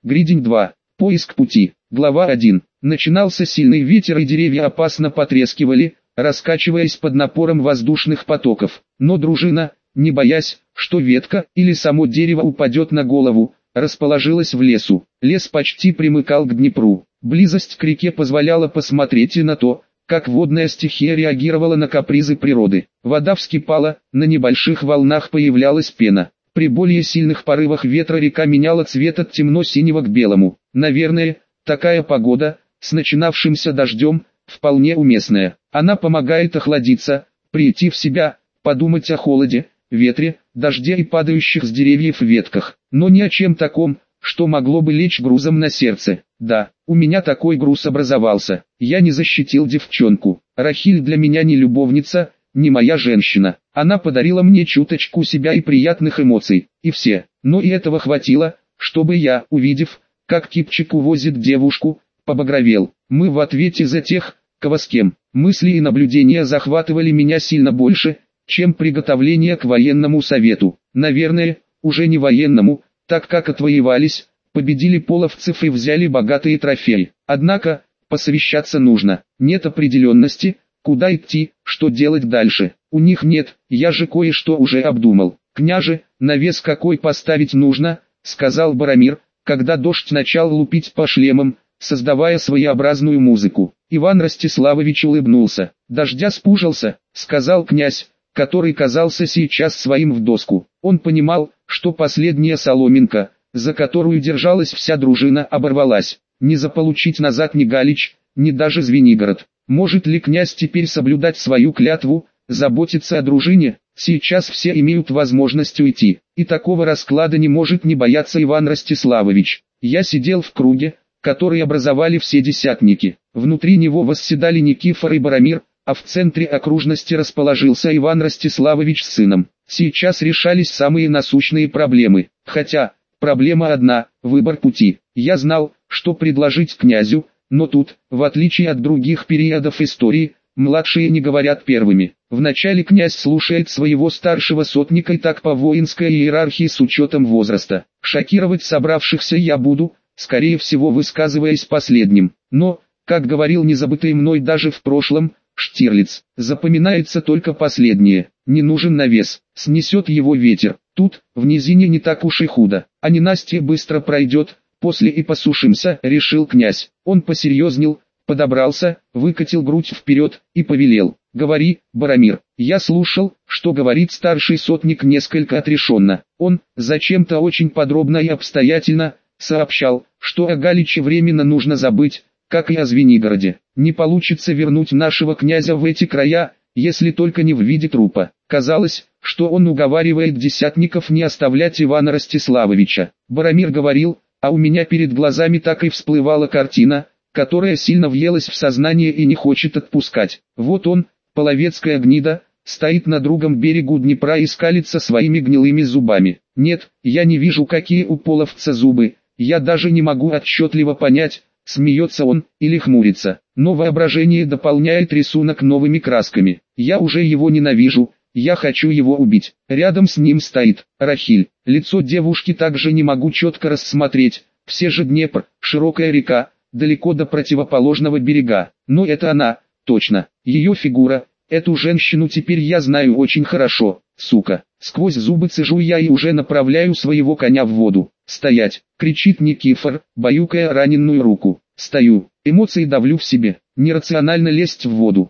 Гридень 2. Поиск пути. Глава 1. Начинался сильный ветер и деревья опасно потрескивали, раскачиваясь под напором воздушных потоков. Но дружина, не боясь, что ветка или само дерево упадет на голову, расположилась в лесу. Лес почти примыкал к Днепру. Близость к реке позволяла посмотреть и на то, как водная стихия реагировала на капризы природы. Вода вскипала, на небольших волнах появлялась пена. При более сильных порывах ветра река меняла цвет от темно-синего к белому. Наверное, такая погода, с начинавшимся дождем, вполне уместная. Она помогает охладиться, прийти в себя, подумать о холоде, ветре, дожде и падающих с деревьев ветках. Но ни о чем таком, что могло бы лечь грузом на сердце. Да, у меня такой груз образовался. Я не защитил девчонку. Рахиль для меня не любовница, не моя женщина. Она подарила мне чуточку себя и приятных эмоций, и все. Но и этого хватило, чтобы я, увидев, как Кипчик увозит девушку, побагровел. Мы в ответе за тех, кого с кем. Мысли и наблюдения захватывали меня сильно больше, чем приготовление к военному совету. Наверное, уже не военному, так как отвоевались, победили половцев и взяли богатые трофеи. Однако, посовещаться нужно. Нет определенности, куда идти, что делать дальше. У них нет, я же кое-что уже обдумал. Княже, навес какой поставить нужно, сказал Боромир, когда дождь начал лупить по шлемам, создавая своеобразную музыку. Иван Ростиславович улыбнулся. Дождя спужался, сказал князь, который казался сейчас своим в доску. Он понимал, что последняя соломинка, за которую держалась вся дружина, оборвалась. Не заполучить назад ни Галич, ни даже Звенигород. Может ли князь теперь соблюдать свою клятву, заботиться о дружине? Сейчас все имеют возможность уйти, и такого расклада не может не бояться Иван Ростиславович. Я сидел в круге, который образовали все десятники. Внутри него восседали Никифор и Боромир, а в центре окружности расположился Иван Ростиславович с сыном. Сейчас решались самые насущные проблемы, хотя, проблема одна – выбор пути. Я знал, что предложить князю, но тут, в отличие от других периодов истории, младшие не говорят первыми. Вначале князь слушает своего старшего сотника и так по воинской иерархии с учетом возраста. Шокировать собравшихся я буду, скорее всего высказываясь последним. Но, как говорил незабытый мной даже в прошлом, Штирлиц, запоминается только последнее. Не нужен навес, снесет его ветер. Тут, в низине не так уж и худо, а ненастье быстро пройдет, после и посушимся, решил князь. Он посерьезнел, подобрался, выкатил грудь вперед и повелел. Говори, Боромир. Я слушал, что говорит старший сотник несколько отрешенно. Он, зачем-то очень подробно и обстоятельно, сообщал, что о Галиче временно нужно забыть, как и о Звенигороде. Не получится вернуть нашего князя в эти края, если только не в виде трупа. Казалось, что он уговаривает десятников не оставлять Ивана Ростиславовича. Боромир говорил, а у меня перед глазами так и всплывала картина, которая сильно въелась в сознание и не хочет отпускать. Вот он, половецкая гнида, стоит на другом берегу Днепра и скалится своими гнилыми зубами. Нет, я не вижу, какие у половца зубы, я даже не могу отчетливо понять, смеется он или хмурится. Но воображение дополняет рисунок новыми красками. Я уже его ненавижу, я хочу его убить. Рядом с ним стоит Рахиль. Лицо девушки также не могу четко рассмотреть. Все же Днепр, широкая река, далеко до противоположного берега. Но это она, точно. Ее фигура, эту женщину теперь я знаю очень хорошо. Сука. Сквозь зубы цежу я и уже направляю своего коня в воду. «Стоять!» — кричит Никифор, баюкая раненую руку. Стою. Эмоции давлю в себе. Нерационально лезть в воду.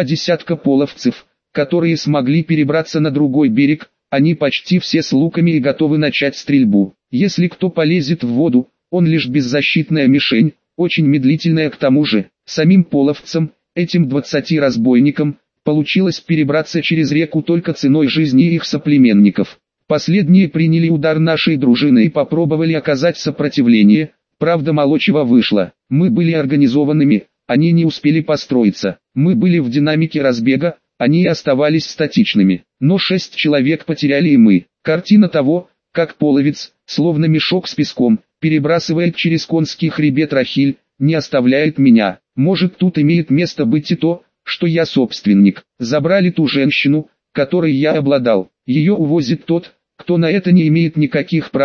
20 половцев, которые смогли перебраться на другой берег, они почти все с луками и готовы начать стрельбу. Если кто полезет в воду, он лишь беззащитная мишень, очень медлительная к тому же. Самим половцам, этим 20 разбойникам, получилось перебраться через реку только ценой жизни их соплеменников. Последние приняли удар нашей дружины и попробовали оказать сопротивление, правда мало чего вышло. Мы были организованными, они не успели построиться. Мы были в динамике разбега, они оставались статичными. Но 6 человек потеряли и мы. Картина того, как половец, словно мешок с песком, перебрасывает через конский хребет Рахиль, не оставляет меня. Может, тут имеет место быть и то, что я собственник. Забрали ту женщину, которой я обладал. Ее увозит тот, кто на это не имеет никаких прав,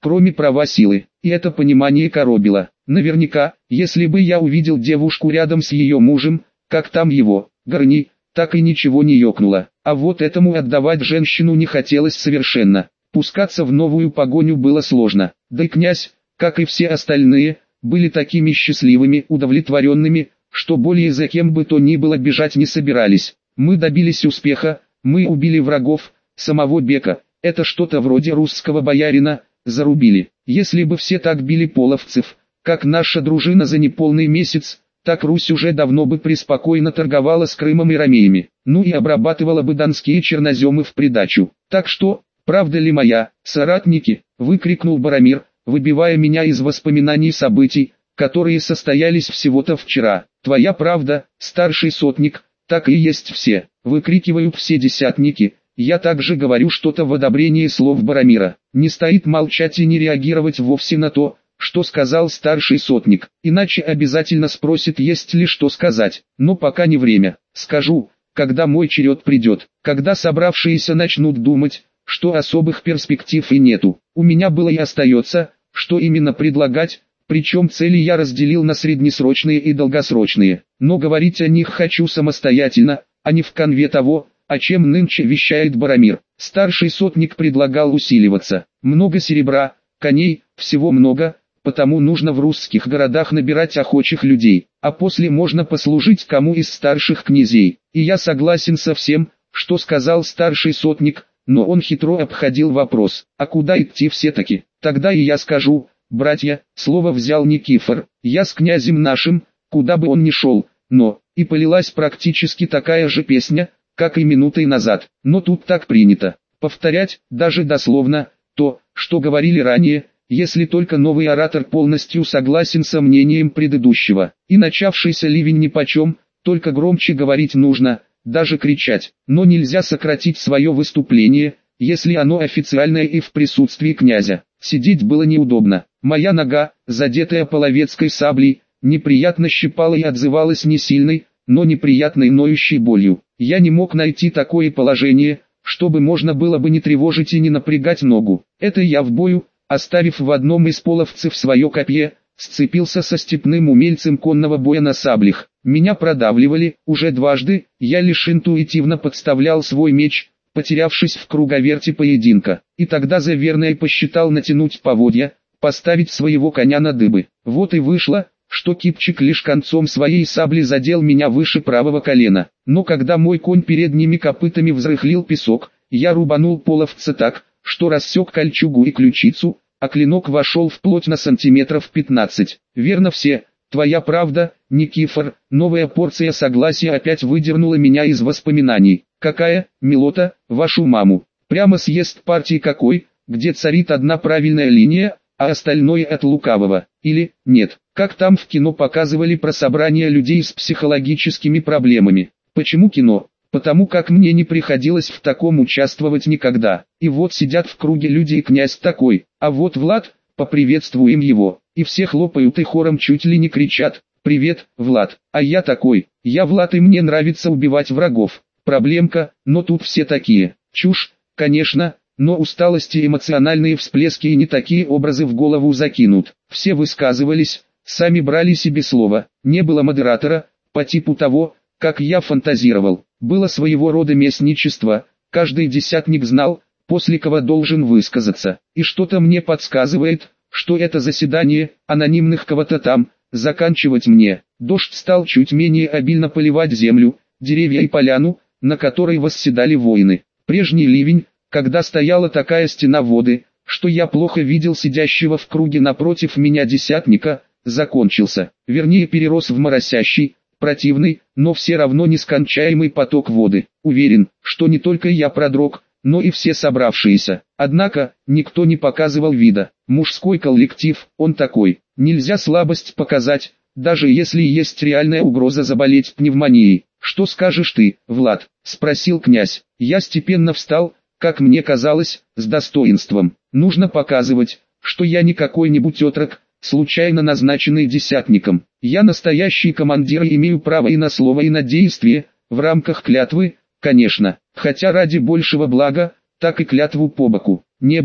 кроме права силы, и это понимание коробило. Наверняка, если бы я увидел девушку рядом с ее мужем, как там его, горни, так и ничего не ёкнуло. А вот этому отдавать женщину не хотелось совершенно. Пускаться в новую погоню было сложно, да и князь, как и все остальные, были такими счастливыми, удовлетворенными, что более за кем бы то ни было бежать не собирались. Мы добились успеха, мы убили врагов, самого Бека, это что-то вроде русского боярина, зарубили. Если бы все так били половцев, как наша дружина за неполный месяц, так Русь уже давно бы преспокойно торговала с Крымом и Ромеями, ну и обрабатывала бы донские черноземы в придачу. Так что, правда ли моя, соратники, выкрикнул Боромир, выбивая меня из воспоминаний событий, которые состоялись всего-то вчера. Твоя правда, старший сотник, так и есть все, выкрикивают все десятники. Я также говорю что-то в одобрении слов Боромира. Не стоит молчать и не реагировать вовсе на то, что сказал старший сотник, иначе обязательно спросит, есть ли что сказать. Но пока не время. Скажу, когда мой черед придет, когда собравшиеся начнут думать, что особых перспектив и нету. У меня было и остается, что именно предлагать, причем цели я разделил на среднесрочные и долгосрочные. Но говорить о них хочу самостоятельно, а не в конве того, о чем нынче вещает Боромир. Старший сотник предлагал усиливаться. Много серебра, коней, всего много, потому нужно в русских городах набирать охочих людей, а после можно послужить кому из старших князей. И я согласен со всем, что сказал старший сотник, но он хитро обходил вопрос, а куда идти все-таки? Тогда и я скажу, братья, слово взял Никифор, я с князем нашим, куда бы он ни шел, но, и полилась практически такая же песня, как и минутой назад, но тут так принято, повторять, даже дословно, то, что говорили ранее, если только новый оратор полностью согласен со мнением предыдущего. И начавшийся ливень нипочем, только громче говорить нужно, даже кричать, но нельзя сократить свое выступление, если оно официальное и в присутствии князя. Сидеть было неудобно, моя нога, задетая половецкой саблей, неприятно щипала и отзывалась не сильной, но неприятной ноющей болью. Я не мог найти такое положение, чтобы можно было бы не тревожить и не напрягать ногу. Это я в бою, оставив в одном из половцев свое копье, сцепился со степным умельцем конного боя на саблях. Меня продавливали, уже дважды, я лишь интуитивно подставлял свой меч, потерявшись в круговерти поединка. И тогда за верное посчитал натянуть поводья, поставить своего коня на дыбы. Вот и вышло, что кипчик лишь концом своей сабли задел меня выше правого колена. Но когда мой конь передними копытами взрыхлил песок, я рубанул половца так, что рассек кольчугу и ключицу, а клинок вошел вплоть на сантиметров 15. Верно все, твоя правда, Никифор. Новая порция согласия опять выдернула меня из воспоминаний. Какая, милота, вашу маму? Прямо съезд партии какой, где царит одна правильная линия, а остальное от лукавого. Или, нет, как там в кино показывали про собрание людей с психологическими проблемами. Почему кино? Потому как мне не приходилось в таком участвовать никогда. И вот сидят в круге люди и князь такой, а вот Влад, поприветствуем его. И все хлопают и хором чуть ли не кричат: «Привет, Влад!» А я такой: «Я Влад и мне нравится убивать врагов». Проблемка, но тут все такие. Чушь, конечно, но усталость и эмоциональные всплески и не такие образы в голову закинут. Все высказывались, сами брали себе слово. Не было модератора, по типу того, как я фантазировал. Было своего рода местничество, каждый десятник знал, после кого должен высказаться. И что-то мне подсказывает, что это заседание, анонимных кого-то там, заканчивать мне. Дождь стал чуть менее обильно поливать землю, деревья и поляну, на которой восседали воины. Прежний ливень, когда стояла такая стена воды, что я плохо видел сидящего в круге напротив меня десятника, закончился. Вернее, перерос в моросящий, противный, но все равно нескончаемый поток воды. Уверен, что не только я продрог, но и все собравшиеся. Однако, никто не показывал вида. Мужской коллектив, он такой. Нельзя слабость показать, даже если есть реальная угроза заболеть пневмонией. «Что скажешь ты, Влад?» – спросил князь. Я степенно встал, как мне казалось, с достоинством. Нужно показывать, что я не какой-нибудь отрок, случайно назначенный десятником. Я настоящий командир и имею право и на слово, и на действие, в рамках клятвы, конечно, хотя ради большего блага, так и клятву по боку. Небо,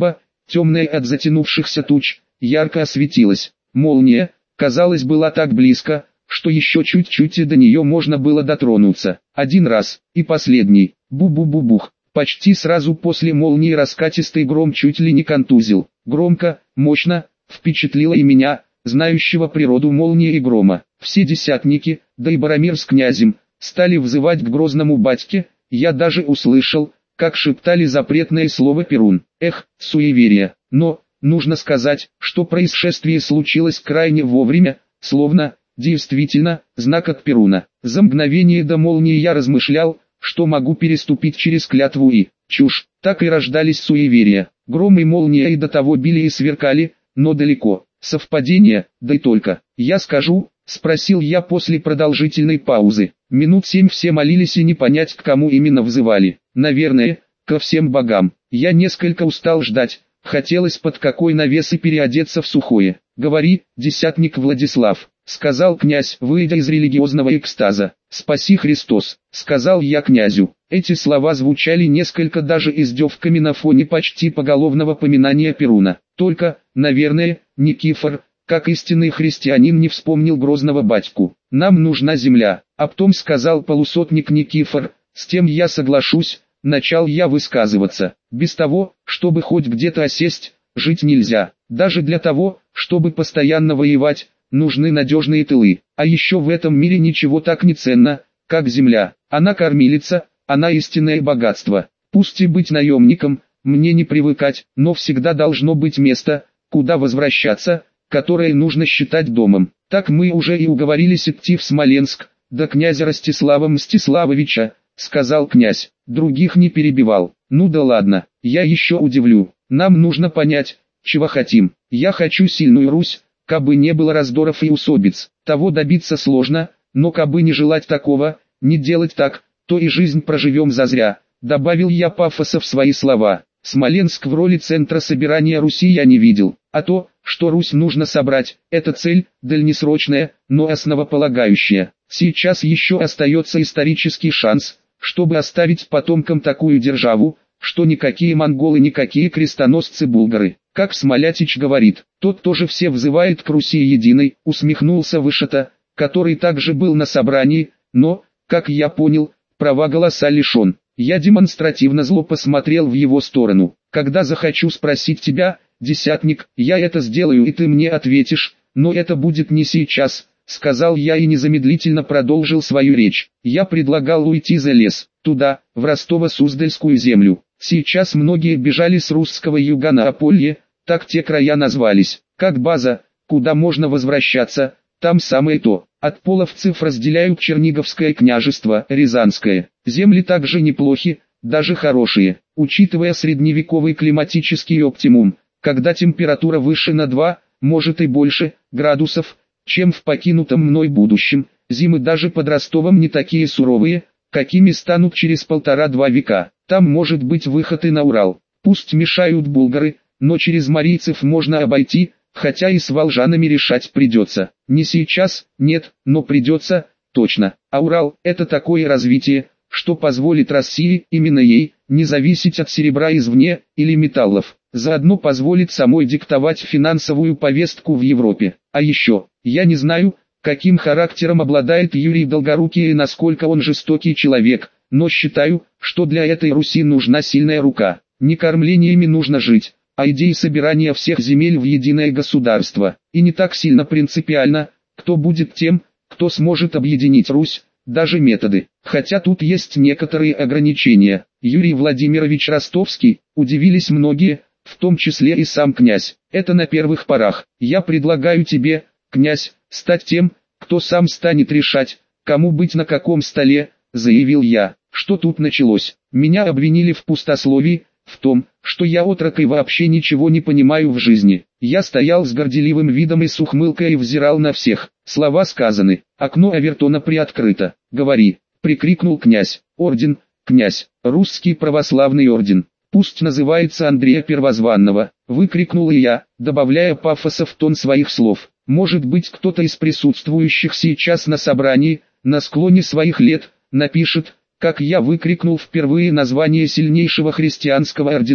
темная от затянувшихся туч, ярко осветилась. Молния, казалось, была так близко, что еще чуть-чуть и до нее можно было дотронуться. Один раз, и последний, бу-бу-бу-бух. Почти сразу после молнии раскатистый гром чуть ли не контузил. Громко, мощно, впечатлило и меня, знающего природу молнии и грома. Все десятники, да и Боромир с князем, стали взывать к грозному батьке. Я даже услышал, как шептали запретное слово Перун. Эх, суеверие. Но, нужно сказать, что происшествие случилось крайне вовремя, словно, действительно, знак от Перуна. За мгновение до молнии я размышлял, что могу переступить через клятву и чушь. Так и рождались суеверия. Гром и молния и до того били и сверкали, но далеко. Совпадение, да и только. Я скажу, спросил я после продолжительной паузы. Минут 7 все молились и не понять, к кому именно взывали. Наверное, ко всем богам. Я несколько устал ждать. Хотелось под какой навес и переодеться в сухое. «Говори, десятник Владислав», — сказал князь, выйдя из религиозного экстаза. «Спаси Христос», — сказал я князю. Эти слова звучали несколько даже издевками на фоне почти поголовного поминания Перуна. Только, наверное, Никифор, как истинный христианин, не вспомнил грозного батьку. «Нам нужна земля», — а потом сказал полусотник Никифор. «С тем я соглашусь», — начал я высказываться. «Без того, чтобы хоть где-то осесть, жить нельзя. Даже для того, чтобы постоянно воевать, нужны надежные тылы. А еще в этом мире ничего так не ценно, как земля. Она кормилица, она истинное богатство. Пусть и быть наемником, мне не привыкать, но всегда должно быть место, куда возвращаться, которое нужно считать домом. Так мы уже и уговорились идти в Смоленск, до князя Ростислава Мстиславовича», — сказал князь. Других не перебивал. «Ну да ладно, я еще удивлю. Нам нужно понять, чего хотим. Я хочу сильную Русь, кабы не было раздоров и усобиц. Того добиться сложно, но кабы не желать такого, не делать так, то и жизнь проживем зазря», — добавил я пафоса в свои слова. Смоленск в роли центра собирания Руси я не видел, а то, что Русь нужно собрать, это цель, дальнесрочная, но основополагающая. Сейчас еще остается исторический шанс, чтобы оставить потомкам такую державу, что никакие монголы, никакие крестоносцы-булгары, как Смолятич говорит, тот тоже все взывает к Руси единой, усмехнулся Вышата, который также был на собрании, но, как я понял, права голоса лишен. Я демонстративно зло посмотрел в его сторону. «Когда захочу спросить тебя, десятник, я это сделаю и ты мне ответишь, но это будет не сейчас», — сказал я и незамедлительно продолжил свою речь. «Я предлагал уйти за лес, туда, в Ростово-Суздальскую землю. Сейчас многие бежали с русского юга на Аполье, так те края назвались, как база, куда можно возвращаться, там самое то. От половцев разделяют Черниговское княжество, Рязанское. Земли также неплохи, даже хорошие, учитывая средневековый климатический оптимум, когда температура выше на 2, может и больше, градусов, чем в покинутом мной будущем. Зимы даже под Ростовом не такие суровые, какими станут через 1,5-2 века. Там может быть выход и на Урал. Пусть мешают булгары, но через марийцев можно обойти, хотя и с волжанами решать придется. Не сейчас, нет, но придется, точно. А Урал – это такое развитие, что позволит России, именно ей, не зависеть от серебра извне, или металлов. Заодно позволит самой диктовать финансовую повестку в Европе. А еще, я не знаю, каким характером обладает Юрий Долгорукий и насколько он жестокий человек, но считаю, что для этой Руси нужна сильная рука. Не кормлениями нужно жить, а идеей собирания всех земель в единое государство. И не так сильно принципиально, кто будет тем, кто сможет объединить Русь, даже методы. Хотя тут есть некоторые ограничения. Юрий Владимирович Ростовский, удивились многие, в том числе и сам князь. Это на первых порах. Я предлагаю тебе, князь, стать тем, кто сам станет решать, кому быть на каком столе, заявил я. Что тут началось? Меня обвинили в пустословии, в том, что я отрок и вообще ничего не понимаю в жизни. Я стоял с горделивым видом и с ухмылкой взирал на всех. Слова сказаны, окно Авертона приоткрыто. «Говори», — прикрикнул князь. «Орден, князь, русский православный орден. Пусть называется Андрея Первозванного», — выкрикнул и я, добавляя пафоса в тон своих слов. Может быть, кто-то из присутствующих сейчас на собрании, на склоне своих лет, напишет, как я выкрикнул впервые название сильнейшего христианского ордена.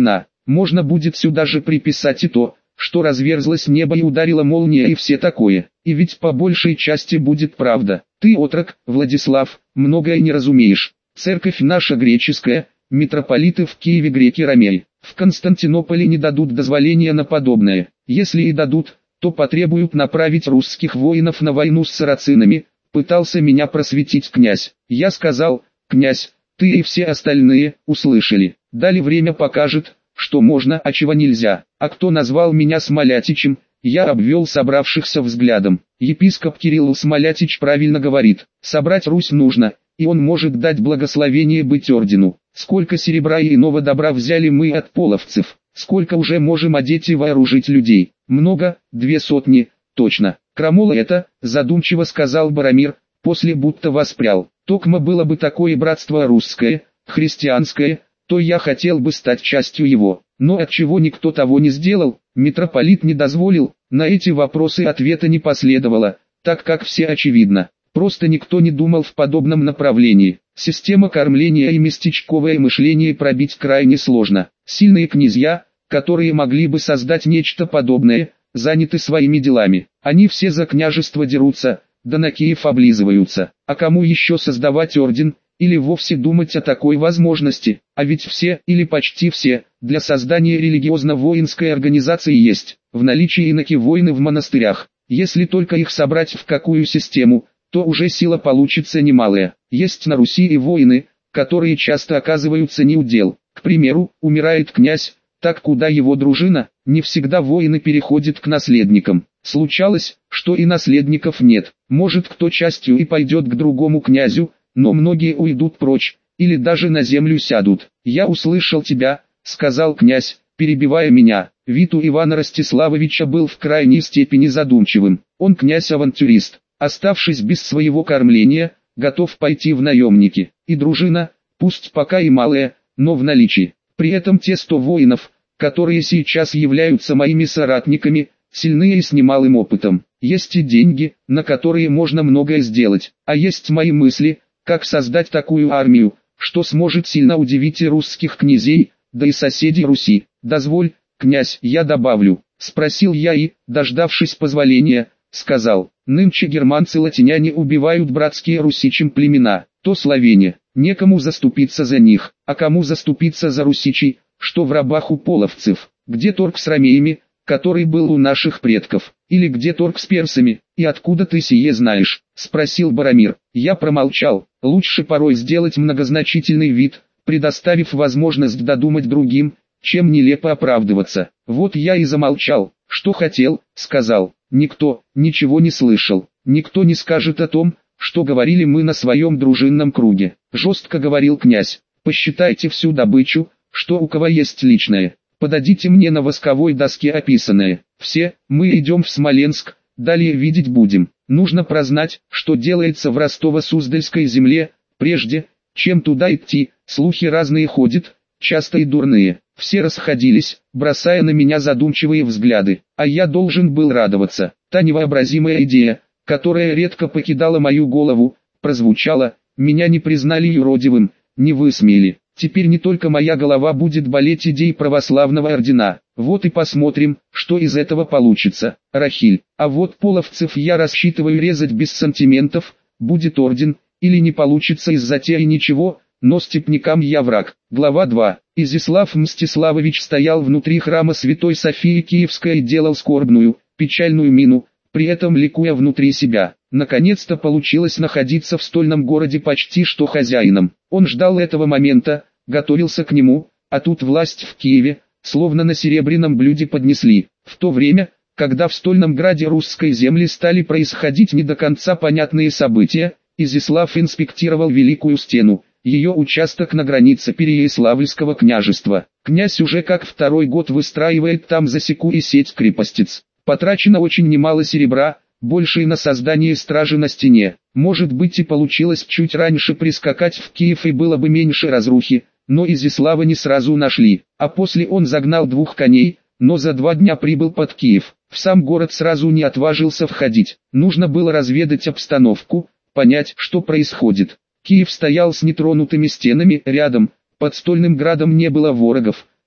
можно будет сюда же приписать и то, что разверзлось небо и ударила молния и все такое. И ведь по большей части будет правда. Ты, отрок, Владислав, многое не разумеешь. Церковь наша греческая, митрополиты в Киеве греки ромеи. В Константинополе не дадут дозволения на подобное. Если и дадут, то потребуют направить русских воинов на войну с сарацинами. Пытался меня просветить князь. Я сказал: князь, ты и все остальные услышали. Дали время покажет, что можно, а чего нельзя. А кто назвал меня Смолятичем? Я обвел собравшихся взглядом. Епископ Кирилл Смолятич правильно говорит. Собрать Русь нужно, и он может дать благословение быть ордену. Сколько серебра и иного добра взяли мы от половцев. Сколько уже можем одеть и вооружить людей? Много, 200, точно. Крамола это, задумчиво сказал Боромир, после будто воспрял. Токмо было бы такое братство русское, христианское, то я хотел бы стать частью его. Но отчего никто того не сделал, митрополит не дозволил, на эти вопросы ответа не последовало, так как все очевидно. Просто никто не думал в подобном направлении. Система кормления и местечковое мышление пробить крайне сложно. Сильные князья, которые могли бы создать нечто подобное, заняты своими делами. Они все за княжество дерутся, да на Киев облизываются. А кому еще создавать орден, или вовсе думать о такой возможности? А ведь все, или почти все, для создания религиозно-воинской организации есть. В наличии иноки-воины в монастырях. Если только их собрать в какую систему, то уже сила получится немалая. Есть на Руси и воины, которые часто оказываются неудел. К примеру, умирает князь, так куда его дружина, не всегда воины переходят к наследникам. Случалось, что и наследников нет. Может, кто частью и пойдет к другому князю, но многие уйдут прочь, или даже на землю сядут. «Я услышал тебя», — сказал князь, перебивая меня. Вид у Ивана Ростиславовича был в крайней степени задумчивым. Он князь-авантюрист, оставшись без своего кормления, готов пойти в наемники. И дружина, пусть пока и малая, но в наличии. При этом те 100 воинов, которые сейчас являются моими соратниками, сильные и с немалым опытом. Есть и деньги, на которые можно многое сделать. А есть мои мысли, как создать такую армию, что сможет сильно удивить и русских князей, да и соседей Руси. «Дозволь, князь, я добавлю», — спросил я и, дождавшись позволения, сказал: «Нынче германцы-латиняне убивают братские русичим племена, то славяне, некому заступиться за них, а кому заступиться за русичей, что в рабах у половцев? Где торг с ромеями, который был у наших предков, или где торг с персами, и откуда ты сие знаешь?» — спросил Боромир. Я промолчал. Лучше порой сделать многозначительный вид, предоставив возможность додумать другим, чем нелепо оправдываться. Вот я и замолчал. «Что хотел», — сказал. «Никто, ничего не слышал. Никто не скажет о том, что говорили мы на своем дружинном круге», — жестко говорил князь. «Посчитайте всю добычу, что у кого есть личное. Подадите мне на восковой доске описанное. Все, мы идем в Смоленск, далее видеть будем. Нужно прознать, что делается в Ростово-Суздальской земле, прежде, чем туда идти. Слухи разные ходят, часто и дурные». Все расходились, бросая на меня задумчивые взгляды, а я должен был радоваться. Та невообразимая идея, которая редко покидала мою голову, прозвучала: меня не признали юродивым, не высмеяли. Теперь не только моя голова будет болеть идей православного ордена. Вот и посмотрим, что из этого получится. Рахиль, а вот половцев я рассчитываю резать без сантиментов, будет орден, или не получится из затеи ничего, но степнякам я враг. Глава 2. Изяслав Мстиславович стоял внутри храма Святой Софии Киевской и делал скорбную, печальную мину, при этом ликуя внутри себя. Наконец-то получилось находиться в стольном городе почти что хозяином. Он ждал этого момента, готовился к нему, а тут власть в Киеве, словно на серебряном блюде поднесли. В то время, когда в стольном граде русской земли стали происходить не до конца понятные события, Изяслав инспектировал Великую Стену, ее участок на границе Переяславльского княжества. Князь уже как второй год выстраивает там засеку и сеть крепостиц. Потрачено очень немало серебра, больше и на создание стражи на стене. Может быть и получилось чуть раньше прискакать в Киев и было бы меньше разрухи, но Изяслава не сразу нашли. А после он загнал 2 коней, но за 2 дня прибыл под Киев. В сам город сразу не отважился входить. Нужно было разведать обстановку, понять, что происходит. Киев стоял с нетронутыми стенами, рядом, под стольным градом не было ворогов,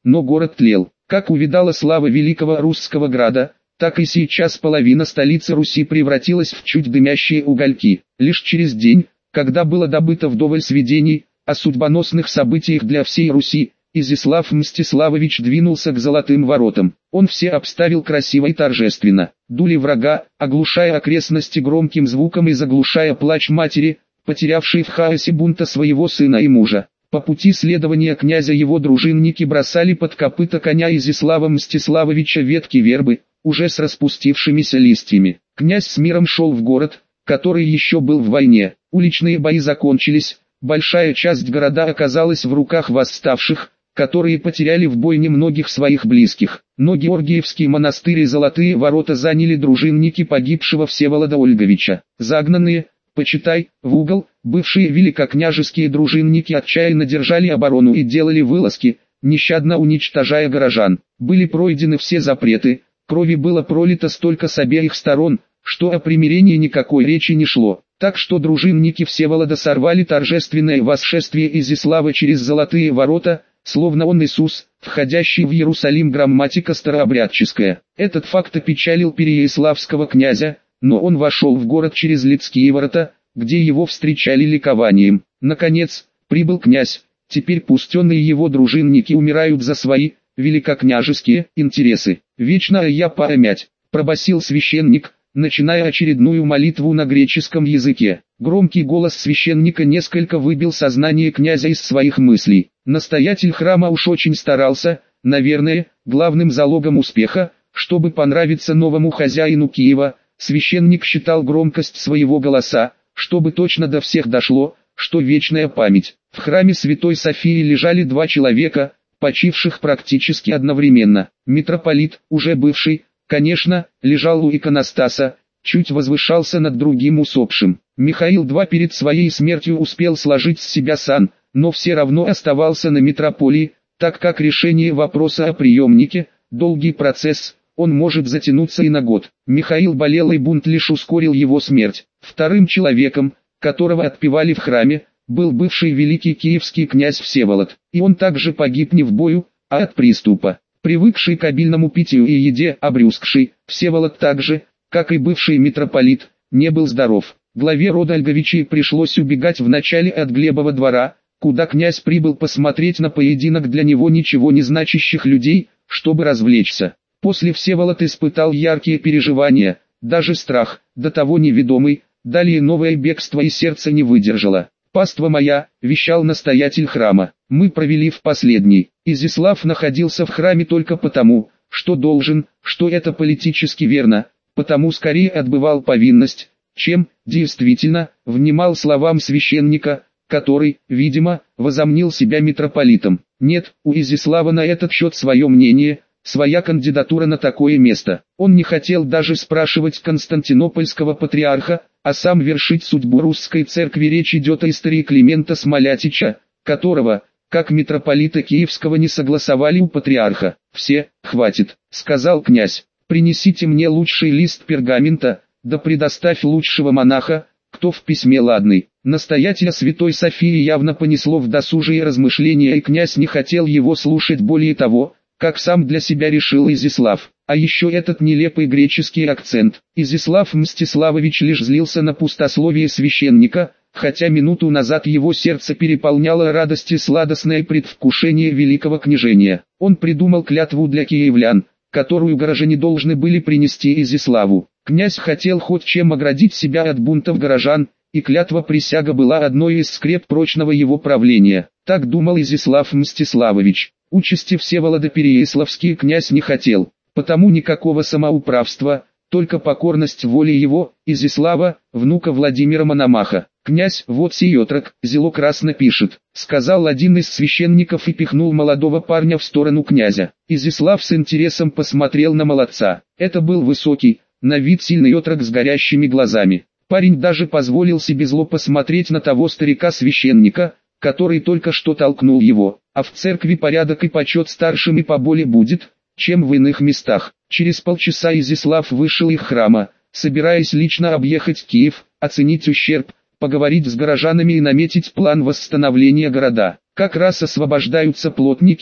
но город тлел. Как увидала слава великого русского града, так и сейчас половина столицы Руси превратилась в чуть дымящие угольки. Лишь через день, когда было добыто вдоволь сведений о судьбоносных событиях для всей Руси, Изяслав Мстиславович двинулся к Золотым воротам. Он все обставил красиво и торжественно. Дули врага, оглушая окрестности громким звуком и заглушая плач матери, потерявшей в хаосе бунта своего сына и мужа. По пути следования князя его дружинники бросали под копыта коня Изяслава Мстиславовича ветки вербы, уже с распустившимися листьями. Князь с миром шел в город, который еще был в войне. Уличные бои закончились, большая часть города оказалась в руках восставших, которые потеряли в бойне многих своих близких. Но Георгиевский монастырь и Золотые ворота заняли дружинники погибшего Всеволода Ольговича. Загнанные, почитай, в угол, бывшие великокняжеские дружинники отчаянно держали оборону и делали вылазки, нещадно уничтожая горожан. Были пройдены все запреты, крови было пролито столько с обеих сторон, что о примирении никакой речи не шло. Так что дружинники Всеволода сорвали торжественное восшествие Изяслава через Золотые ворота, словно он Иисус, входящий в Иерусалим. Грамматика старообрядческая. Этот факт опечалил переяславского князя, но он вошел в город через Лидские ворота, где его встречали ликованием. Наконец, прибыл князь, теперь пустенные его дружинники умирают за свои, великокняжеские, интересы. «Вечная я память», — пробасил священник, начиная очередную молитву на греческом языке. Громкий голос священника несколько выбил сознание князя из своих мыслей. Настоятель храма уж очень старался, наверное, главным залогом успеха, чтобы понравиться новому хозяину Киева, священник считал громкость своего голоса, чтобы точно до всех дошло, что вечная память. В храме Святой Софии лежали два человека, почивших практически одновременно. Митрополит, уже бывший, конечно, лежал у иконостаса, чуть возвышался над другим усопшим. Михаил II перед своей смертью успел сложить с себя сан, но все равно оставался на митрополии, так как решение вопроса о приемнике – долгий процесс, он может затянуться и на год. Михаил болел, и бунт лишь ускорил его смерть. Вторым человеком, которого отпевали в храме, был бывший великий киевский князь Всеволод, и он также погиб не в бою, а от приступа. Привыкший к обильному питью и еде, обрюзгший, Всеволод также, как и бывший митрополит, не был здоров. Главе рода Ольговичей пришлось убегать вначале от Глебова двора, куда князь прибыл посмотреть на поединок для него ничего не значащих людей, чтобы развлечься. После Всеволод испытал яркие переживания, даже страх, до того неведомый, далее новое бегство, и сердце не выдержало. «Паства моя», — вещал настоятель храма, — «мы провели в последний». Изяслав находился в храме только потому, что должен, что это политически верно, потому скорее отбывал повинность, чем, действительно, внимал словам священника, который, видимо, возомнил себя митрополитом. Нет, у Изяслава на этот счет свое мнение, своя кандидатура на такое место. Он не хотел даже спрашивать константинопольского патриарха, а сам вершить судьбу русской церкви. Речь идет о истории Климента Смолятича, которого, как митрополита Киевского, не согласовали у патриарха. «Все, хватит», — сказал князь, — «принесите мне лучший лист пергамента, да предоставь лучшего монаха, кто в письме ладный». Настоятеля Святой Софии явно понесло в досужие размышления, и князь не хотел его слушать. Более того, как сам для себя решил Изяслав. А еще этот нелепый греческий акцент. Изяслав Мстиславович лишь злился на пустословие священника, хотя минуту назад его сердце переполняло радость и сладостное предвкушение великого княжения. Он придумал клятву для киевлян, которую горожане должны были принести Изяславу. Князь хотел хоть чем оградить себя от бунтов горожан, и клятва-присяга была одной из скреп прочного его правления. Так думал Изяслав Мстиславович. Участи Всеволода Переяславский князь не хотел, потому никакого самоуправства, только покорность воле его, Изяслава, внука Владимира Мономаха. «Князь, вот сей отрок, зело-красно пишет», — сказал один из священников и пихнул молодого парня в сторону князя. Изяслав с интересом посмотрел на молодца. Это был высокий, на вид сильный отрок с горящими глазами. Парень даже позволил себе зло посмотреть на того старика-священника, который только что толкнул его. А в церкви порядок и почет старшим и поболе будет, чем в иных местах. Через полчаса Изяслав вышел из храма, собираясь лично объехать Киев, оценить ущерб, поговорить с горожанами и наметить план восстановления города. Как раз освобождаются плотники,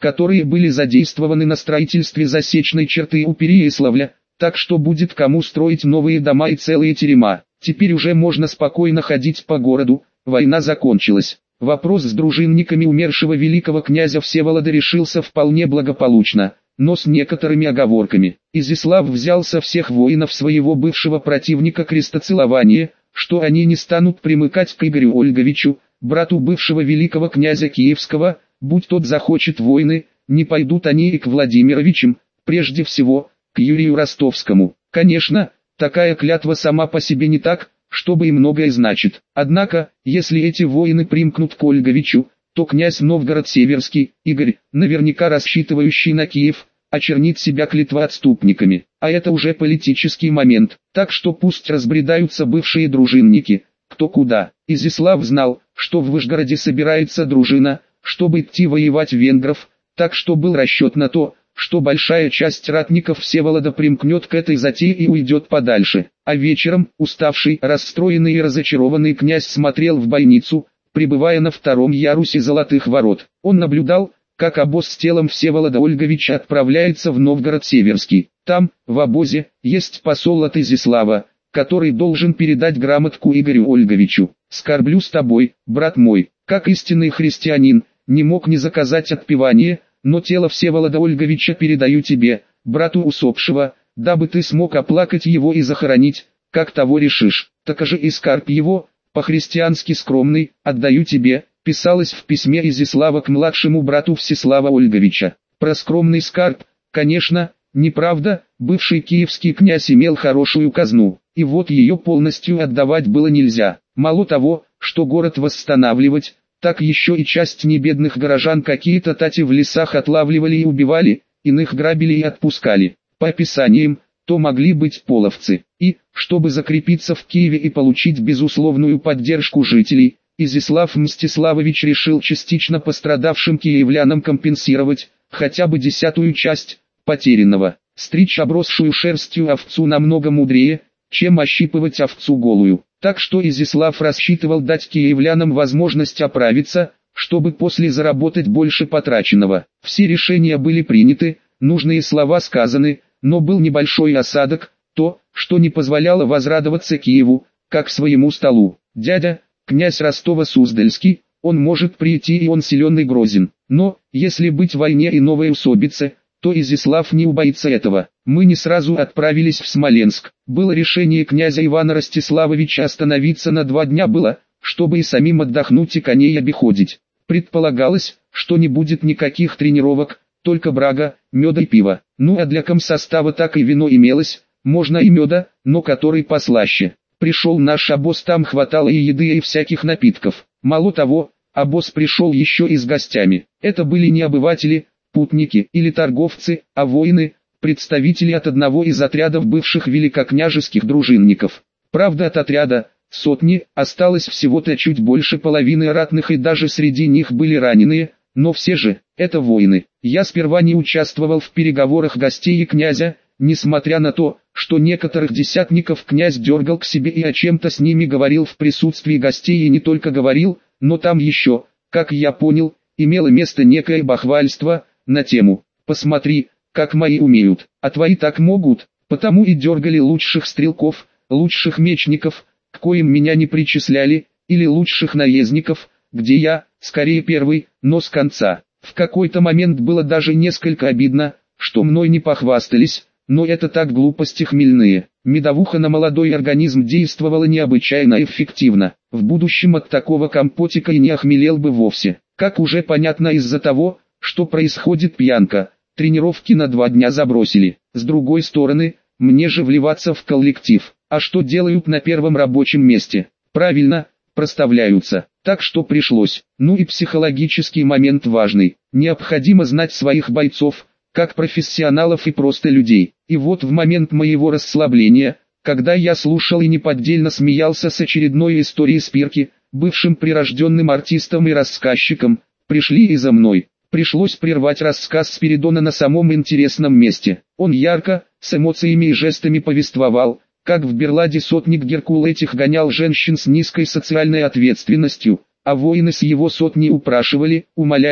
которые были задействованы на строительстве засечной черты у Переяславля, так что будет кому строить новые дома и целые терема. Теперь уже можно спокойно ходить по городу, война закончилась. Вопрос с дружинниками умершего великого князя Всеволода решился вполне благополучно, но с некоторыми оговорками. Изяслав взял со всех воинов своего бывшего противника крестоцелование, что они не станут примыкать к Игорю Ольговичу, брату бывшего великого князя Киевского, будь тот захочет войны, не пойдут они и к Владимировичам, прежде всего, к Юрию Ростовскому. Конечно, такая клятва сама по себе не так, чтобы и многое значит. Однако, если эти воины примкнут к Ольговичу, то князь Новгород-Северский, Игорь, наверняка рассчитывающий на Киев, очернит себя клятвоотступниками. А это уже политический момент, так что пусть разбредаются бывшие дружинники, кто куда. Изяслав знал, что в Вышгороде собирается дружина, чтобы идти воевать венгров, так что был расчет на то, что большая часть ратников Всеволода примкнет к этой затее и уйдет подальше. А вечером, уставший, расстроенный и разочарованный князь смотрел в бойницу, пребывая на втором ярусе Золотых Ворот. Он наблюдал, как обоз с телом Всеволода Ольговича отправляется в Новгород-Северский. Там, в обозе, есть посол от Изяслава, который должен передать грамотку Игорю Ольговичу. «Скорблю с тобой, брат мой, как истинный христианин, не мог не заказать отпевание, но тело Всеволода Ольговича передаю тебе, брату усопшего, дабы ты смог оплакать его и захоронить, как того решишь. Так же и скарб его, по-христиански скромный, отдаю тебе», писалось в письме Изяслава к младшему брату Всеслава Ольговича. Про скромный скарб, конечно, неправда, бывший киевский князь имел хорошую казну, и вот ее полностью отдавать было нельзя. Мало того, что город восстанавливать, так еще и часть небедных горожан какие-то тати в лесах отлавливали и убивали, иных грабили и отпускали. По описаниям, то могли быть половцы. И, чтобы закрепиться в Киеве и получить безусловную поддержку жителей, Изяслав Мстиславович решил частично пострадавшим киевлянам компенсировать, хотя бы 10-ую часть, потерянного. Стричь обросшую шерстью овцу намного мудрее, чем ощипывать овцу голую. Так что Изяслав рассчитывал дать киевлянам возможность оправиться, чтобы после заработать больше потраченного. Все решения были приняты, нужные слова сказаны, но был небольшой осадок, то, что не позволяло возрадоваться Киеву, как своему столу. Дядя, князь Ростова-Суздальский, он может прийти и он силен и грозен. Но, если быть в войне и новой усобице, то Изяслав не убоится этого. Мы не сразу отправились в Смоленск. Было решение князя Ивана Ростиславовича остановиться на 2 дня было, чтобы и самим отдохнуть и коней обиходить. Предполагалось, что не будет никаких тренировок, только брага, меда и пива. Ну а для комсостава так и вино имелось, можно и меда, но который послаще. Пришел наш обоз, там хватало и еды и всяких напитков. Мало того, обоз пришел еще и с гостями. Это были не обыватели, путники или торговцы, а воины, представители от одного из отрядов бывших великокняжеских дружинников. Правда, от отряда, сотни, осталось всего-то чуть больше половины ратных, и даже среди них были раненые, но все же, это воины. Я сперва не участвовал в переговорах гостей и князя, несмотря на то, что некоторых десятников князь дергал к себе и о чем-то с ними говорил в присутствии гостей, и не только говорил, но там еще, как я понял, имело место некое бахвальство на тему «посмотри, как мои умеют, а твои так могут», потому и дергали лучших стрелков, лучших мечников, к коим меня не причисляли, или лучших наездников, где я, скорее первый, но с конца. В какой-то момент было даже несколько обидно, что мной не похвастались, но это так глупости хмельные. Медовуха на молодой организм действовала необычайно эффективно. В будущем от такого компотика и не охмелел бы вовсе. Как уже понятно, из-за того, что происходит пьянка, тренировки на 2 дня забросили. С другой стороны, мне же вливаться в коллектив. А что делают на первом рабочем месте? Правильно, проставляются. Так что пришлось. Ну и психологический момент важный. Необходимо знать своих бойцов, как профессионалов и просто людей. И вот в момент моего расслабления, когда я слушал и неподдельно смеялся с очередной историей Спирки, бывшим прирожденным артистом и рассказчиком, пришли и за мной. Пришлось прервать рассказ Спиридона на самом интересном месте. Он ярко, с эмоциями и жестами повествовал, как в Берладе сотник Геркул этих гонял женщин с низкой социальной ответственностью, а воины с его сотни упрашивали, умоляли,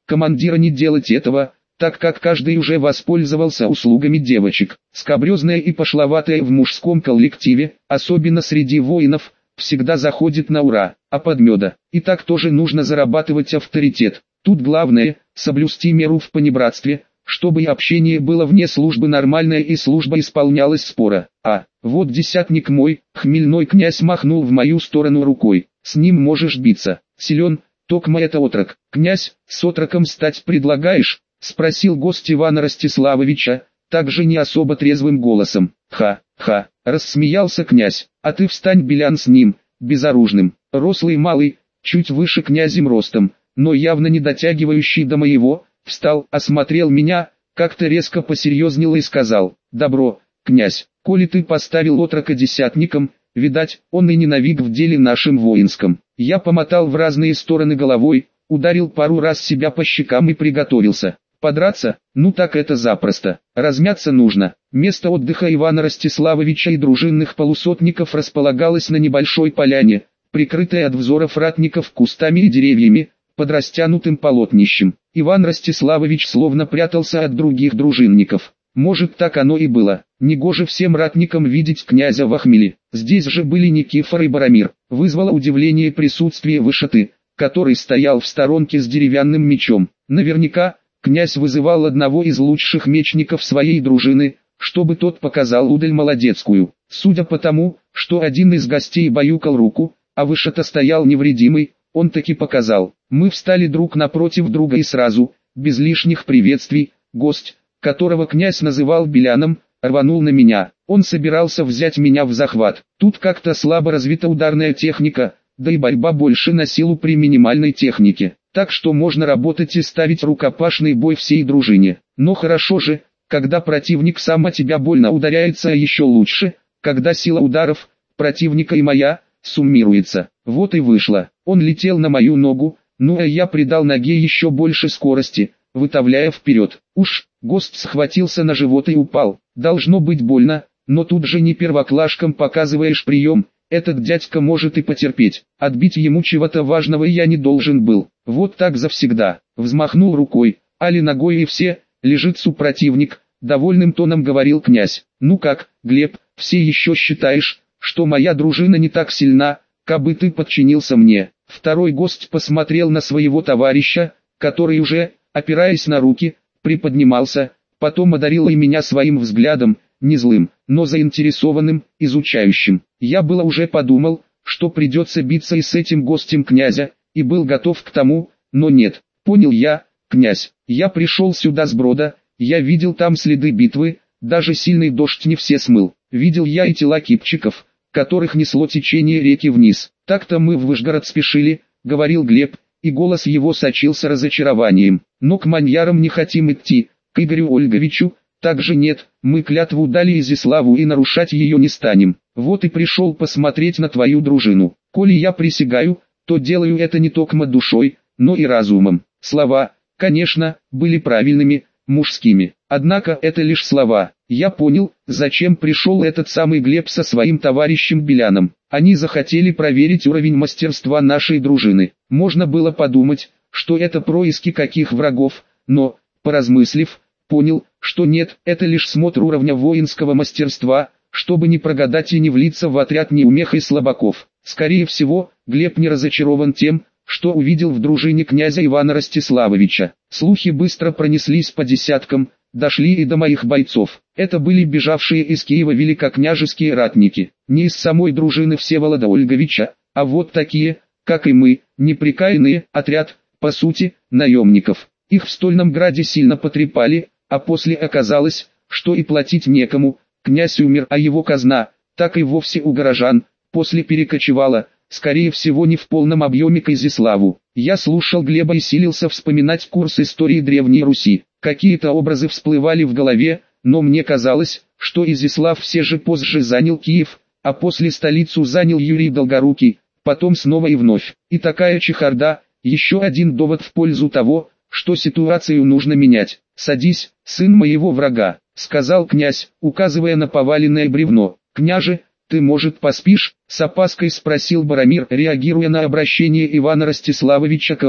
командира не делать этого, так как каждый уже воспользовался услугами девочек. Скабрезная и пошловатая в мужском коллективе, особенно среди воинов, всегда заходит на ура, а подмеда. И так тоже нужно зарабатывать авторитет. Тут главное – соблюсти меру в понебратстве, чтобы и общение было вне службы нормальное и служба исполнялась спора. А, вот десятник мой, хмельной князь махнул в мою сторону рукой. С ним можешь биться, силен, токма это отрок. Князь, с отроком стать предлагаешь? Спросил гость Ивана Ростиславовича, также не особо трезвым голосом. Ха, рассмеялся князь, а ты встань, Белян, с ним, безоружным, рослый малый, чуть выше князем ростом, но явно не дотягивающий до моего, встал, осмотрел меня, как-то резко посерьезнел и сказал: «Добро, князь, коли ты поставил отрока десятником, видать, он и не навик в деле нашем воинском». Я помотал в разные стороны головой, ударил пару раз себя по щекам и приготовился. Подраться? Ну так это запросто. Размяться нужно. Место отдыха Ивана Ростиславовича и дружинных полусотников располагалось на небольшой поляне, прикрытой от взоров ратников кустами и деревьями, под растянутым полотнищем. Иван Ростиславович словно прятался от других дружинников. Может, так оно и было. Негоже всем ратникам видеть князя в охмеле. Здесь же были Никифор и Боромир. Вызвало удивление присутствие Вышаты, который стоял в сторонке с деревянным мечом. Наверняка князь вызывал одного из лучших мечников своей дружины, чтобы тот показал удаль молодецкую. Судя по тому, что один из гостей баюкал руку, а Вышата стоял невредимый, он таки показал. Мы встали друг напротив друга и сразу, без лишних приветствий, гость, которого князь называл Беляном, рванул на меня. Он собирался взять меня в захват. Тут как-то слабо развита ударная техника, да и борьба больше на силу при минимальной технике. Так что можно работать и ставить рукопашный бой всей дружине. Но хорошо же, когда противник сам о тебя больно ударяется, а еще лучше, когда сила ударов противника и моя суммируется. Вот и вышло. Он летел на мою ногу, ну а я придал ноге еще больше скорости, вытавляя вперед. Уж, гость схватился на живот и упал. Должно быть больно, но тут же не первоклашкам показываешь прием. Этот дядька может и потерпеть. Отбить ему чего-то важного я не должен был. Вот так завсегда. Взмахнул рукой, али ногой и все, лежит супротивник, довольным тоном говорил князь. Ну как, Глеб, все еще считаешь, что моя дружина не так сильна, кабы ты подчинился мне? Второй гость посмотрел на своего товарища, который уже, опираясь на руки, приподнимался, потом одарил и меня своим взглядом, не злым, но заинтересованным, изучающим. Я было уже подумал, что придется биться и с этим гостем князя, и был готов к тому, но нет. Понял я, князь, я пришел сюда с брода, я видел там следы битвы, даже сильный дождь не все смыл. Видел я и тела кипчиков, которых несло течение реки вниз. Так-то мы в Вышгород спешили, говорил Глеб, и голос его сочился разочарованием. Но к маньярам не хотим идти, к Игорю Ольговичу также нет, мы клятву дали Изяславу и нарушать ее не станем. Вот и пришел посмотреть на твою дружину. Коли я присягаю, то делаю это не только душой, но и разумом. Слова, конечно, были правильными, мужскими. Однако это лишь слова. Я понял, зачем пришел этот самый Глеб со своим товарищем Беляном. Они захотели проверить уровень мастерства нашей дружины. Можно было подумать, что это происки каких врагов, но, поразмыслив, понял, что нет, это лишь смотр уровня воинского мастерства, чтобы не прогадать и не влиться в отряд неумех и слабаков. Скорее всего, Глеб не разочарован тем, что увидел в дружине князя Ивана Ростиславовича. Слухи быстро пронеслись по десяткам, дошли и до моих бойцов. Это были бежавшие из Киева великокняжеские ратники, не из самой дружины Всеволода Ольговича, а вот такие, как и мы, неприкаянные, отряд, по сути, наемников. Их в Стольном Граде сильно потрепали, а после оказалось, что и платить некому, князь умер, а его казна, так и вовсе у горожан, после перекочевала, скорее всего не в полном объеме к Изяславу. Я слушал Глеба и силился вспоминать курс истории Древней Руси. Какие-то образы всплывали в голове, но мне казалось, что Изяслав все же позже занял Киев, а после столицу занял Юрий Долгорукий, потом снова и вновь. И такая чехарда, еще один довод в пользу того, что ситуацию нужно менять. «Садись, сын моего врага», — сказал князь, указывая на поваленное бревно. «Княже, ты, может, поспишь?» — с опаской спросил Боромир, реагируя на обращение Ивана Ростиславовича ко мне.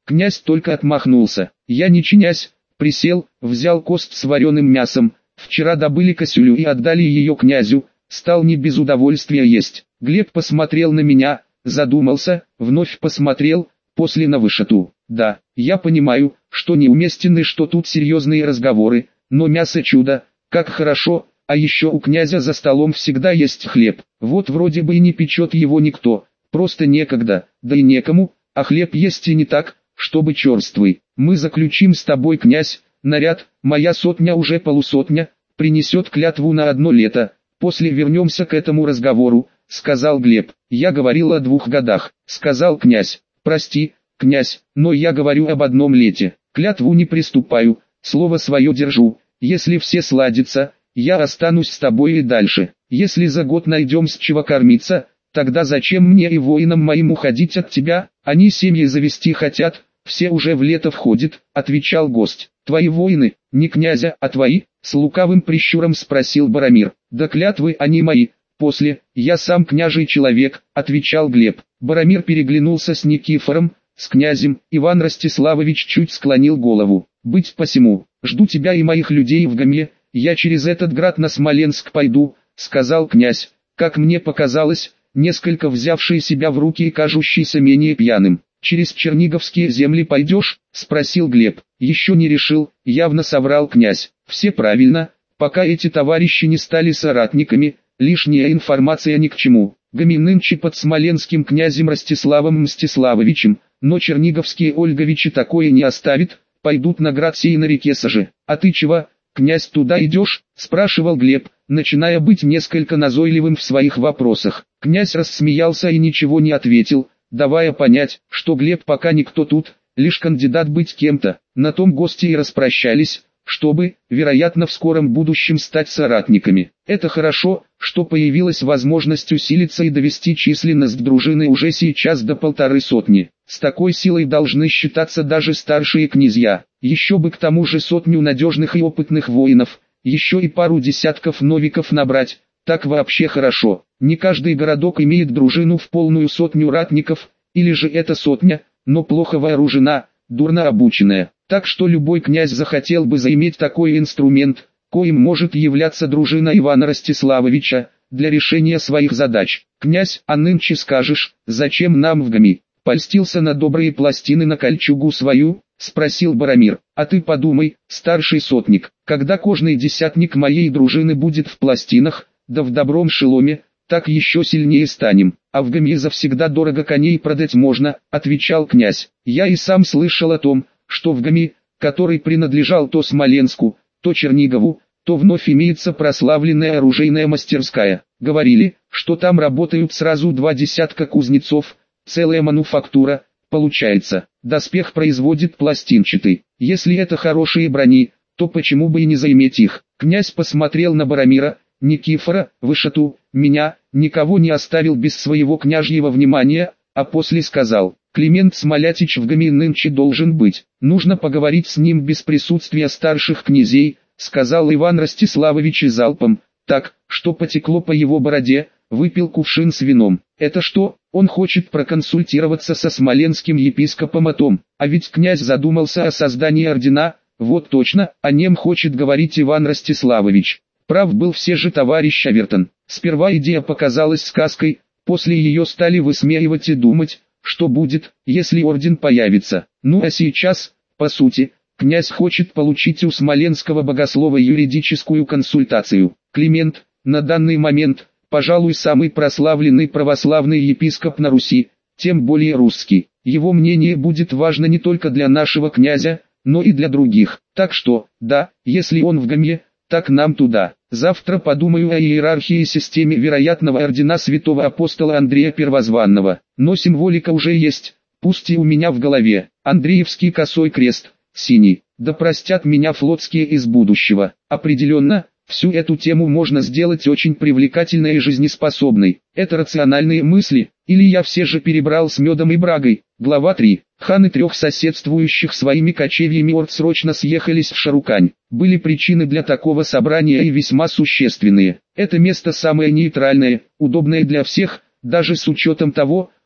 Князь только отмахнулся. Я не чинясь, присел, взял кость с вареным мясом. Вчера добыли косулю и отдали ее князю, стал не без удовольствия есть. Глеб посмотрел на меня, задумался, вновь посмотрел, после на Вышату. Да, я понимаю, что неуместен и что тут серьезные разговоры, но мясо чудо, как хорошо, а еще у князя за столом всегда есть хлеб. Вот вроде бы и не печет его никто, просто некогда, да и некому, а хлеб есть и не так, чтобы черствый. Мы заключим с тобой, князь, наряд, моя сотня уже полусотня, принесет клятву на 1 лето, после вернемся к этому разговору, сказал Глеб. Я говорил о 2 годах, сказал князь. Прости, князь, но я говорю об 1 лете. Клятву не приступаю, слово свое держу. Если все сладится, я останусь с тобой и дальше. Если за год найдем с чего кормиться, тогда зачем мне и воинам моим уходить от тебя? Они семьи завести хотят, все уже в лето входят, отвечал гость. Твои воины, не князя, а твои? С лукавым прищуром спросил Боромир. Да клятвы они мои. После, я сам княжий человек, отвечал Глеб. Боромир переглянулся с Никифором, с князем. Иван Ростиславович чуть склонил голову. Быть посему, жду тебя и моих людей в Гаме, я через этот град на Смоленск пойду, сказал князь. Как мне показалось, несколько взявший себя в руки и кажущийся менее пьяным. Через Черниговские земли пойдешь? Спросил Глеб. Еще не решил, явно соврал князь. Все правильно, пока эти товарищи не стали соратниками, лишняя информация ни к чему. Гами нынче под смоленским князем Ростиславом Мстиславовичем, но черниговские Ольговичи такое не оставит, пойдут на град сей на реке Саже. А ты чего, князь, туда идешь? Спрашивал Глеб, начиная быть несколько назойливым в своих вопросах. Князь рассмеялся и ничего не ответил, давая понять, что Глеб пока никто тут, лишь кандидат быть кем-то. На том гости и распрощались, чтобы, вероятно, в скором будущем стать соратниками. Это хорошо, что появилась возможность усилиться и довести численность дружины уже сейчас до 150. С такой силой должны считаться даже старшие князья. Еще бы к тому же 100 надежных и опытных воинов, еще и пару десятков новиков набрать, так вообще хорошо. Не каждый городок имеет дружину в полную 100 ратников, или же эта 100, но плохо вооружена, дурно обученная. Так что любой князь захотел бы заиметь такой инструмент, коим может являться дружина Ивана Ростиславовича, для решения своих задач. Князь, а нынче скажешь, зачем нам в Гами? Польстился на добрые пластины на кольчугу свою? Спросил Боромир. А ты подумай, старший сотник, когда кожный десятник моей дружины будет в пластинах, да в добром шеломе, так еще сильнее станем. А в Гами завсегда дорого коней продать можно, отвечал князь. Я и сам слышал о том, что в Гами, который принадлежал то Смоленску, то Чернигову, то вновь имеется прославленная оружейная мастерская. Говорили, что там работают сразу 2 десятка кузнецов, целая мануфактура, получается. Доспех производит пластинчатый. Если это хорошие брони, то почему бы и не заиметь их? Князь посмотрел на Боромира, Никифора, Вышату, меня, никого не оставил без своего княжьего внимания, а после сказал: Климент Смолятич в Гами нынче должен быть. Нужно поговорить с ним без присутствия старших князей, сказал Иван Ростиславович и залпом, так, что потекло по его бороде, выпил кувшин с вином. Это что, он хочет проконсультироваться со смоленским епископом о том, а ведь князь задумался о создании ордена, вот точно, о нем хочет говорить Иван Ростиславович. Прав был все же товарищ Авертон. Сперва идея показалась сказкой, после ее стали высмеивать и думать, что будет, если орден появится. Ну а сейчас, по сути, князь хочет получить у смоленского богослова юридическую консультацию. Климент, на данный момент, пожалуй, самый прославленный православный епископ на Руси, тем более русский. Его мнение будет важно не только для нашего князя, но и для других. Так что, да, если он в Гаме, так нам туда. Завтра подумаю о иерархии и системе вероятного ордена святого апостола Андрея Первозванного. Но символика уже есть, пусть и у меня в голове. Андреевский косой крест, синий. Да простят меня флотские из будущего. Определенно, всю эту тему можно сделать очень привлекательной и жизнеспособной. Это рациональные мысли, или я все же перебрал с медом и брагой. Глава 3. Ханы 3 соседствующих своими кочевьями орд срочно съехались в Шарукань. Были причины для такого собрания и весьма существенные. Это место самое нейтральное, удобное для всех, даже с учетом того,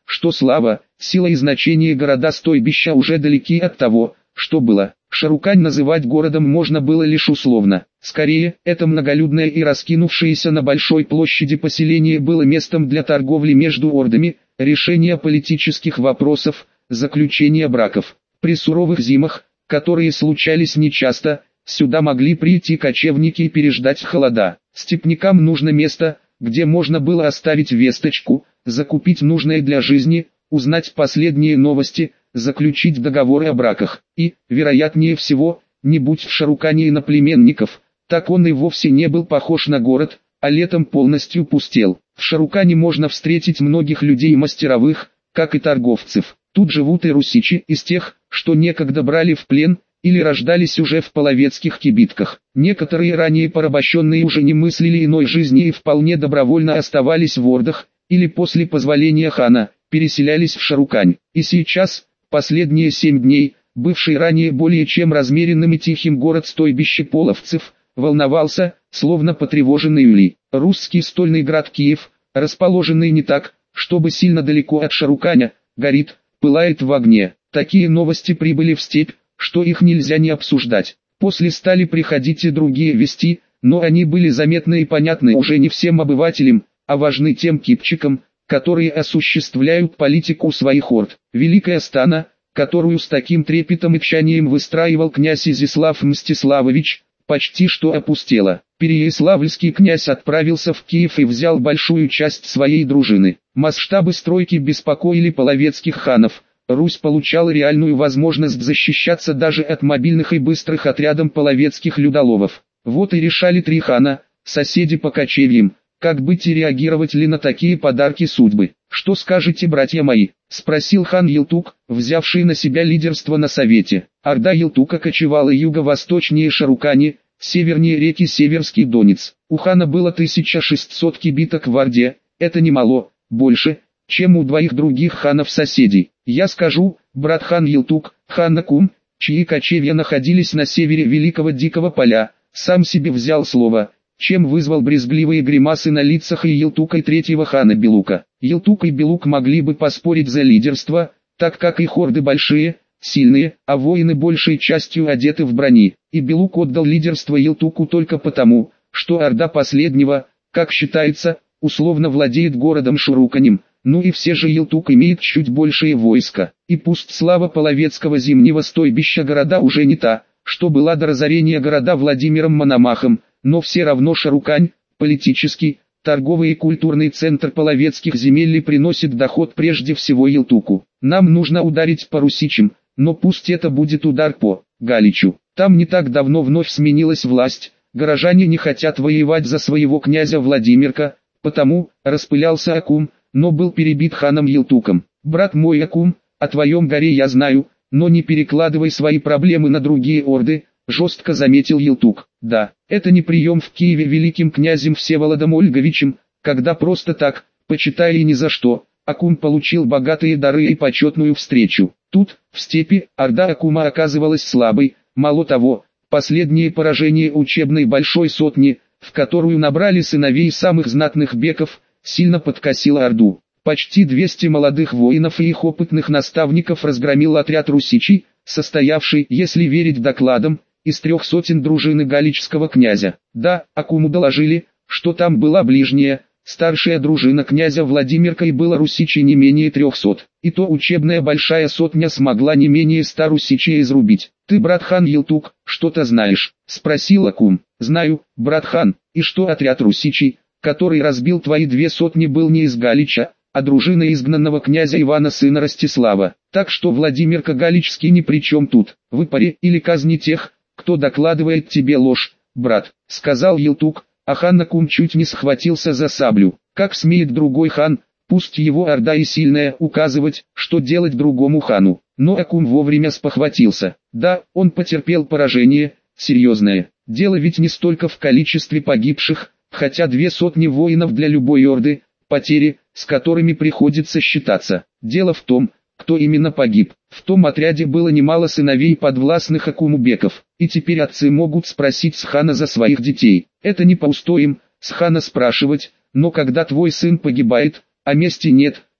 что слава, сила и значение города-стойбища уже далеки от того, что было. Шарукань называть городом можно было лишь условно. Скорее, это многолюдное и раскинувшееся на большой площади поселение было местом для торговли между ордами, решения политических вопросов, заключения браков. При суровых зимах, которые случались нечасто, сюда могли прийти кочевники и переждать холода. Степнякам нужно место, где можно было оставить весточку, закупить нужное для жизни, узнать последние новости, заключить договоры о браках. И, вероятнее всего, не будь в Шарукане иноплеменников, так он и вовсе не был похож на город, а летом полностью пустел. В Шарукане можно встретить многих людей мастеровых, как и торговцев. Тут живут и русичи из тех, что некогда брали в плен, или рождались уже в половецких кибитках. Некоторые ранее порабощенные уже не мыслили иной жизни и вполне добровольно оставались в ордах, или после позволения хана, переселялись в Шарукань. И сейчас, последние 7 дней, бывший ранее более чем размеренным и тихим город-стойбище половцев, волновался, словно потревоженный улей. Русский стольный град Киев, расположенный не так, чтобы сильно далеко от Шаруканя, горит, пылает в огне. Такие новости прибыли в степь, что их нельзя не обсуждать. После стали приходить и другие вести, но они были заметны и понятны уже не всем обывателям, а важны тем кипчикам, которые осуществляют политику своих орд. Великая стана, которую с таким трепетом и тщанием выстраивал князь Изяслав Мстиславович, почти что опустела. Переяславльский князь отправился в Киев и взял большую часть своей дружины. Масштабы стройки беспокоили половецких ханов. Русь получала реальную возможность защищаться даже от мобильных и быстрых отрядов половецких людоловов. Вот и решали 3 хана, соседи по кочевьям, как быть и реагировать ли на такие подарки судьбы. «Что скажете, братья мои?» – спросил хан Елтук, взявший на себя лидерство на совете. Орда Елтука кочевала юго-восточнее Шарукани, севернее реки Северский Донец. У хана было 1600 кибиток в Орде, это немало, больше, чем у 2 других ханов-соседей. Я скажу, брат хан Елтук, хан Акум, чьи кочевья находились на севере Великого Дикого Поля, сам себе взял слово, чем вызвал брезгливые гримасы на лицах и Елтука и 3-го хана Белука. Елтук и Белук могли бы поспорить за лидерство, так как их орды большие, сильные, а воины большей частью одеты в брони. И Белук отдал лидерство Елтуку только потому, что орда последнего, как считается, условно владеет городом Шаруканем. Ну и все же Елтук имеет чуть большее войско. И пусть слава половецкого зимнего стойбища города уже не та, что была до разорения города Владимиром Мономахом, но все равно Шарукань, политический, торговый и культурный центр половецких земель приносит доход прежде всего Елтуку. Нам нужно ударить по русичам, но пусть это будет удар по Галичу. Там не так давно вновь сменилась власть, горожане не хотят воевать за своего князя Владимирка, потому распылялся Акум, но был перебит ханом Елтуком. «Брат мой Акум, о твоем горе я знаю, но не перекладывай свои проблемы на другие орды», жестко заметил Елтук. «Да, это не прием в Киеве великим князем Всеволодом Ольговичем, когда просто так, почитая и ни за что, Акум получил богатые дары и почетную встречу. Тут, в степи, орда Акума оказывалась слабой, мало того, последнее поражение учебной большой сотни, в которую набрали сыновей самых знатных беков, сильно подкосило орду. Почти 200 молодых воинов и их опытных наставников разгромил отряд русичей, состоявший, если верить докладам, из 3 сотен дружины галичского князя. Да, Акуму доложили, что там была ближняя, старшая дружина князя Владимирка и было русичей не менее 300. И то учебная большая сотня смогла не менее 100 русичей изрубить. «Ты, брат хан Елтук, что-то знаешь?» – спросил Акум. «Знаю, брат хан, и что отряд русичей, который разбил твои 2 сотни, был не из Галича, а дружина изгнанного князя Ивана сына Ростислава. Так что Владимирка Галичский ни при чем тут. Выпари или казни тех, кто докладывает тебе ложь, брат», — сказал Елтук, а хан Акум чуть не схватился за саблю. Как смеет другой хан, пусть его орда и сильная, указывать, что делать другому хану. Но Акум вовремя спохватился. Да, он потерпел поражение, серьезное. Дело ведь не столько в количестве погибших, хотя 2 сотни воинов для любой орды, потери, с которыми приходится считаться. Дело в том, кто именно погиб. В том отряде было немало сыновей подвластных Акуму беков, и теперь отцы могут спросить с хана за своих детей. Это не по устоям, с хана спрашивать, но когда твой сын погибает, а мести нет,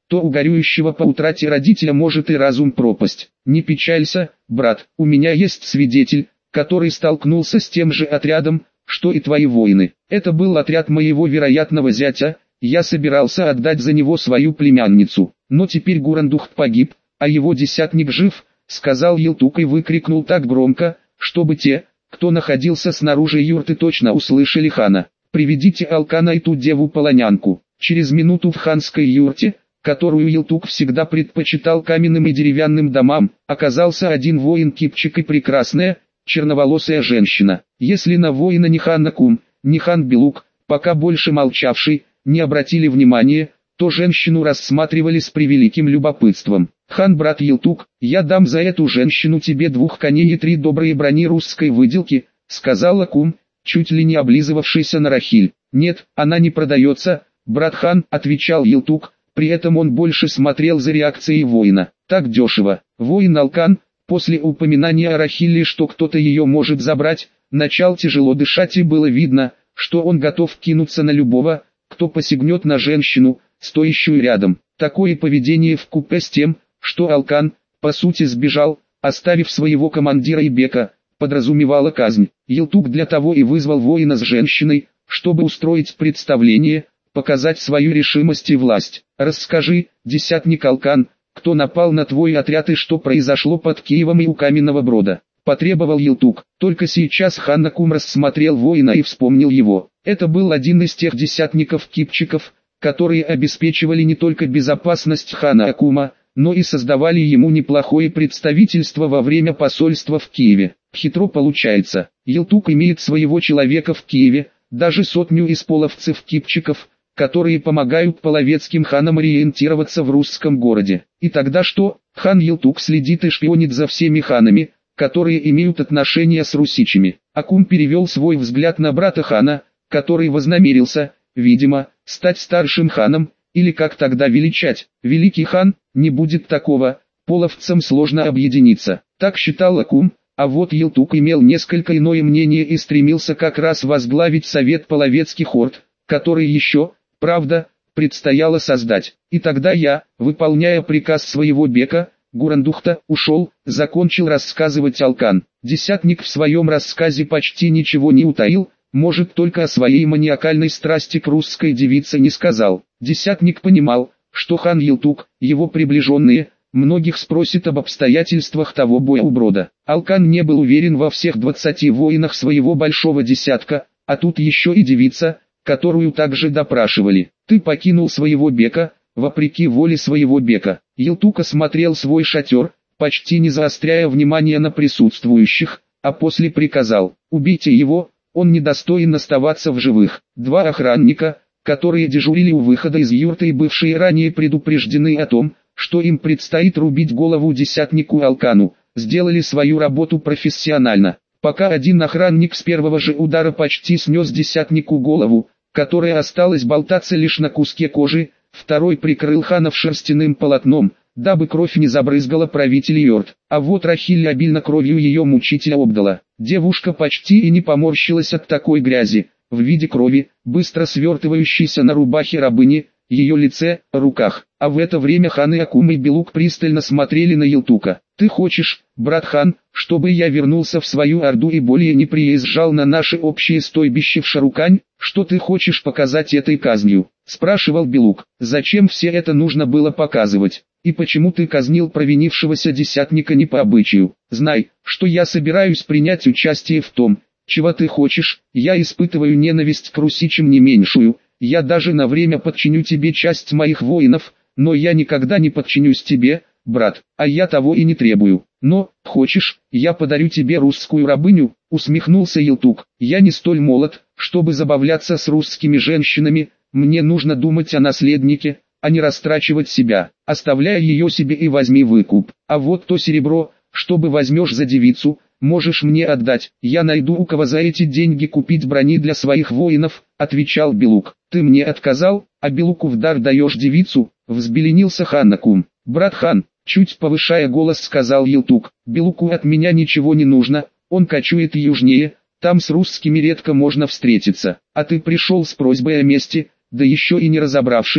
то у горюющего по утрате родителя может и разум пропасть. Не печалься, брат, у меня есть свидетель, который столкнулся с тем же отрядом, что и твои воины. Это был отряд моего вероятного зятя, я собирался отдать за него свою племянницу. Но теперь Гурандухт погиб, а его десятник жив, сказал Елтук и выкрикнул так громко, чтобы те, кто находился снаружи юрты, точно услышали хана. «Приведите Алкана и ту деву-полонянку». Через минуту в ханской юрте, которую Елтук всегда предпочитал каменным и деревянным домам, оказался один воин-кипчик и прекрасная, черноволосая женщина. Если на воина ни хан Акум, ни хан Белук, пока больше молчавший, не обратили внимания, то женщину рассматривали с превеликим любопытством. «Хан-брат Елтук, я дам за эту женщину тебе 2 коней и 3 добрые брони русской выделки», сказал Акум, чуть ли не облизывавшийся на Рахиль. «Нет, она не продается, брат хан», отвечал Елтук, при этом он больше смотрел за реакцией воина. «Так дешево». Воин Алкан, после упоминания о Рахиле, что кто-то ее может забрать, начал тяжело дышать, и было видно, что он готов кинуться на любого, кто посягнет на женщину, стоящую рядом. Такое поведение вкупе с тем, что Алкан, по сути, сбежал, оставив своего командира и бека, подразумевало казнь. Елтук для того и вызвал воина с женщиной, чтобы устроить представление, показать свою решимость и власть. «Расскажи, десятник Алкан, кто напал на твой отряд и что произошло под Киевом и у Каменного Брода», потребовал Елтук. Только сейчас хан Акум рассмотрел воина и вспомнил его. Это был один из тех десятников-кипчиков, которые обеспечивали не только безопасность хана Акума, но и создавали ему неплохое представительство во время посольства в Киеве. Хитро получается, Елтук имеет своего человека в Киеве, даже 100 из половцев-кипчиков, которые помогают половецким ханам ориентироваться в русском городе. И тогда что? Хан Елтук следит и шпионит за всеми ханами, которые имеют отношения с русичами. Акум перевел свой взгляд на брата хана, который вознамерился, видимо, стать старшим ханом, или как тогда величать. Великий хан, не будет такого, половцам сложно объединиться. Так считал Акум, а вот Елтук имел несколько иное мнение и стремился как раз возглавить совет половецких орд, который еще, правда, предстояло создать. И тогда я, выполняя приказ своего бека, Гурандухта, ушел, закончил рассказывать Алкан. Десятник в своем рассказе почти ничего не утаил, может, только о своей маниакальной страсти к русской девице не сказал. Десятник понимал, что хан Елтук, его приближенные, многих спросит об обстоятельствах того боя у Брода. Алкан не был уверен во всех 20 воинах своего большого десятка, а тут еще и девица, которую также допрашивали. «Ты покинул своего бека, вопреки воле своего бека». Елтук осмотрел свой шатер, почти не заостряя внимание на присутствующих, а после приказал: «Убейте его, он недостоин оставаться в живых». 2 охранника, которые дежурили у выхода из юрты и бывшие ранее предупреждены о том, что им предстоит рубить голову десятнику Алкану, сделали свою работу профессионально. Пока один охранник с первого же удара почти снес десятнику голову, которая осталась болтаться лишь на куске кожи, второй прикрыл ханов шерстяным полотном, дабы кровь не забрызгала правителей юрт. А вот Рахиль обильно кровью ее мучителя обдала. Девушка почти и не поморщилась от такой грязи, в виде крови, быстро свертывающейся на рубахе рабыни, ее лице, руках. А в это время хан и Акум и Белук пристально смотрели на Елтука. «Ты хочешь, брат хан, чтобы я вернулся в свою орду и более не приезжал на наше общее стойбище в Шарукань? Что ты хочешь показать этой казнью?» — спрашивал Белук. «Зачем все это нужно было показывать? И почему ты казнил провинившегося десятника не по обычаю? Знай, что я собираюсь принять участие в том, чего ты хочешь. Я испытываю ненависть к русичам не меньшую. Я даже на время подчиню тебе часть моих воинов, но я никогда не подчинюсь тебе, брат, а я того и не требую. Но, хочешь, я подарю тебе русскую рабыню?» — усмехнулся Елтук. «Я не столь молод, чтобы забавляться с русскими женщинами, мне нужно думать о наследнике, а не растрачивать себя. Оставляй ее себе и возьми выкуп. А вот то серебро, чтобы возьмешь за девицу, можешь мне отдать. Я найду у кого за эти деньги купить брони для своих воинов», — отвечал Белук. «Ты мне отказал, а Белуку в дар даешь девицу?» — взбеленился хан Акум. «Брат хан», — чуть повышая голос сказал Елтук, — «Белуку от меня ничего не нужно, он кочует южнее, там с русскими редко можно встретиться. А ты пришел с просьбой о мести, да еще и не разобравшись,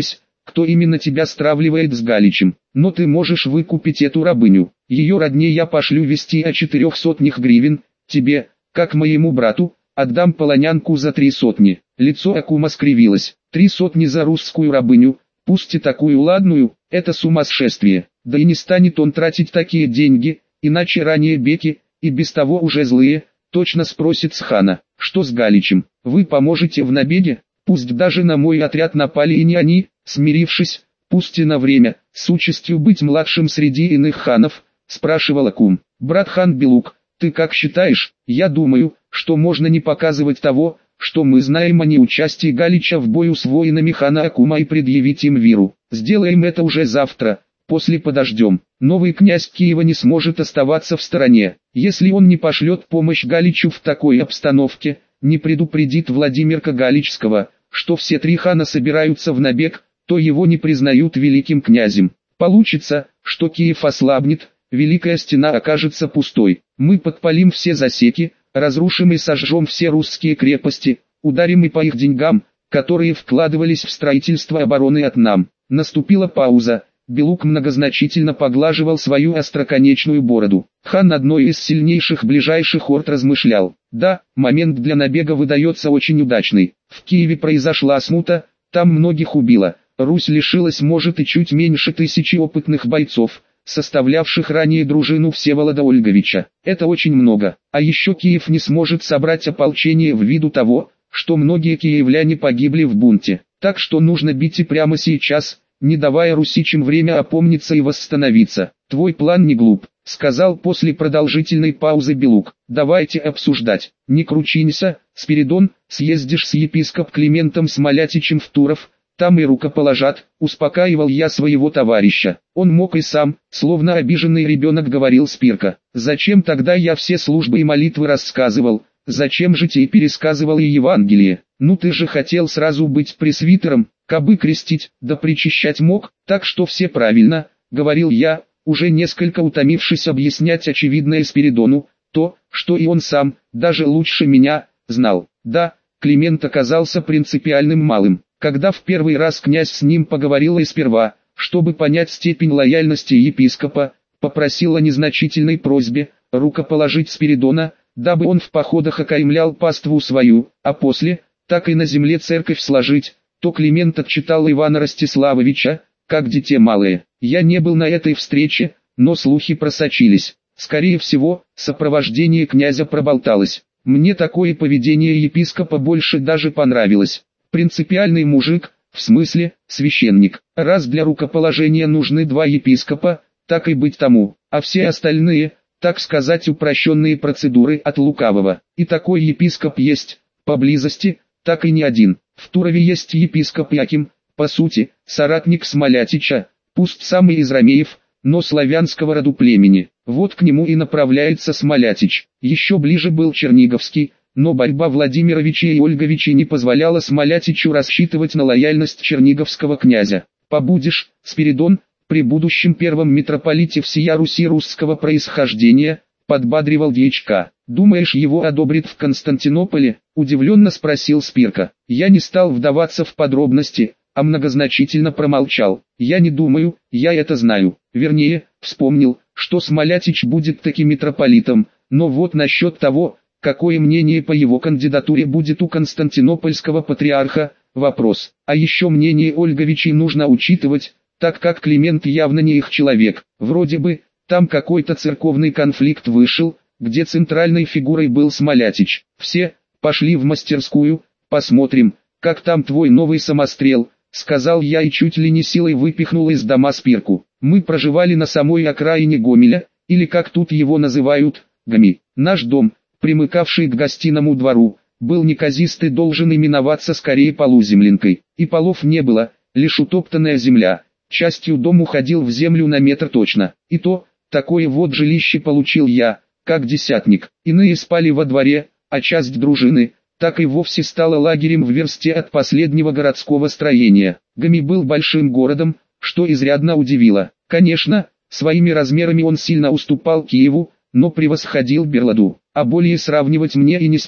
кто именно тебя стравливает с Галичем. Но ты можешь выкупить эту рабыню. Ее родне я пошлю вести о 400 гривен, тебе, как моему брату, отдам полонянку за 300. Лицо Акума скривилось. 300 за русскую рабыню, пусть и такую ладную, это сумасшествие. Да и не станет он тратить такие деньги, иначе ранее беки, и без того уже злые, точно спросит с хана, что с Галичем. Вы поможете в набеге? Пусть даже на мой отряд напали и не они, смирившись, пусть и на время, с участью быть младшим среди иных ханов, спрашивал Акум. Брат хан Белук, ты как считаешь? Я думаю, что можно не показывать того, что мы знаем о неучастии Галича в бою с воинами хана Акума и предъявить им виру. Сделаем это уже завтра, после подождем. Новый князь Киева не сможет оставаться в стороне, если он не пошлет помощь Галичу в такой обстановке, не предупредит Владимирка Галичского, что все три хана собираются в набег, то его не признают великим князем. Получится, что Киев ослабнет, Великая Стена окажется пустой. Мы подпалим все засеки, разрушим и сожжем все русские крепости, ударим и по их деньгам, которые вкладывались в строительство обороны от нам. Наступила пауза. Белук многозначительно поглаживал свою остроконечную бороду. Хан одной из сильнейших ближайших орд размышлял. Да, момент для набега выдается очень удачный. В Киеве произошла смута, там многих убило. Русь лишилась может и чуть меньше 1000 опытных бойцов, составлявших ранее дружину Всеволода Ольговича. Это очень много. А еще Киев не сможет собрать ополчение ввиду того, что многие киевляне погибли в бунте. Так что нужно бить и прямо сейчас, не давая русичам время опомниться и восстановиться. Твой план не глуп, сказал после продолжительной паузы Белук. Давайте обсуждать. Не кручинься, Спиридон, съездишь с епископ Климентом Смолятичем в Туров, там и рукоположат, успокаивал я своего товарища. Он мог и сам, словно обиженный ребенок говорил Спирка. Зачем тогда я все службы и молитвы рассказывал? Зачем же тебе пересказывал и Евангелие? Ну ты же хотел сразу быть пресвитером, кабы крестить, да причащать мог, так что все правильно, говорил я, уже несколько утомившись объяснять очевидное Спиридону, то, что и он сам, даже лучше меня, знал. Да, Климент оказался принципиальным малым. Когда в первый раз князь с ним поговорил и сперва, чтобы понять степень лояльности епископа, попросил о незначительной просьбе, рукоположить Спиридона, дабы он в походах окаймлял паству свою, а после, так и на земле церковь сложить, то Климент отчитал Ивана Ростиславовича, как дитя малое. Я не был на этой встрече, но слухи просочились. Скорее всего, сопровождение князя проболталось. Мне такое поведение епископа больше даже понравилось. Принципиальный мужик, в смысле, священник. Раз для рукоположения нужны 2 епископа, так и быть тому, а все остальные, так сказать, упрощенные процедуры от лукавого. И такой епископ есть, поблизости, так и не один. В Турове есть епископ Яким, по сути, соратник Смолятича, пусть самый из ромеев, но славянского роду племени. Вот к нему и направляется Смолятич. Еще ближе был Черниговский, но борьба Владимировича и Ольговича не позволяла Смолятичу рассчитывать на лояльность черниговского князя. «Побудешь, Спиридон, при будущем первом митрополите всея Руси русского происхождения», подбадривал дьячка. «Думаешь, его одобрят в Константинополе?» – удивленно спросил Спирка. Я не стал вдаваться в подробности, а многозначительно промолчал. «Я не думаю, я это знаю. Вернее, вспомнил, что Смолятич будет таки митрополитом, но вот насчет того, какое мнение по его кандидатуре будет у константинопольского патриарха, вопрос. А еще мнение Ольговичей нужно учитывать, так как Климент явно не их человек. Вроде бы, там какой-то церковный конфликт вышел, где центральной фигурой был Смолятич. Все, пошли в мастерскую, посмотрим, как там твой новый самострел, сказал я и чуть ли не силой выпихнул из дома Спирку. Мы проживали на самой окраине Гомеля, или как тут его называют, Гми. Наш дом, примыкавший к гостиному двору, был неказист и должен именоваться скорее полуземлянкой. И полов не было, лишь утоптанная земля. Частью дом уходил в землю на метр точно. И то, такое вот жилище получил я, как десятник. Иные спали во дворе, а часть дружины, так и вовсе стала лагерем в версте от последнего городского строения. Гми был большим городом, что изрядно удивило. Конечно, своими размерами он сильно уступал Киеву, но превосходил Берладу, а более сравнивать мне и ни с чем.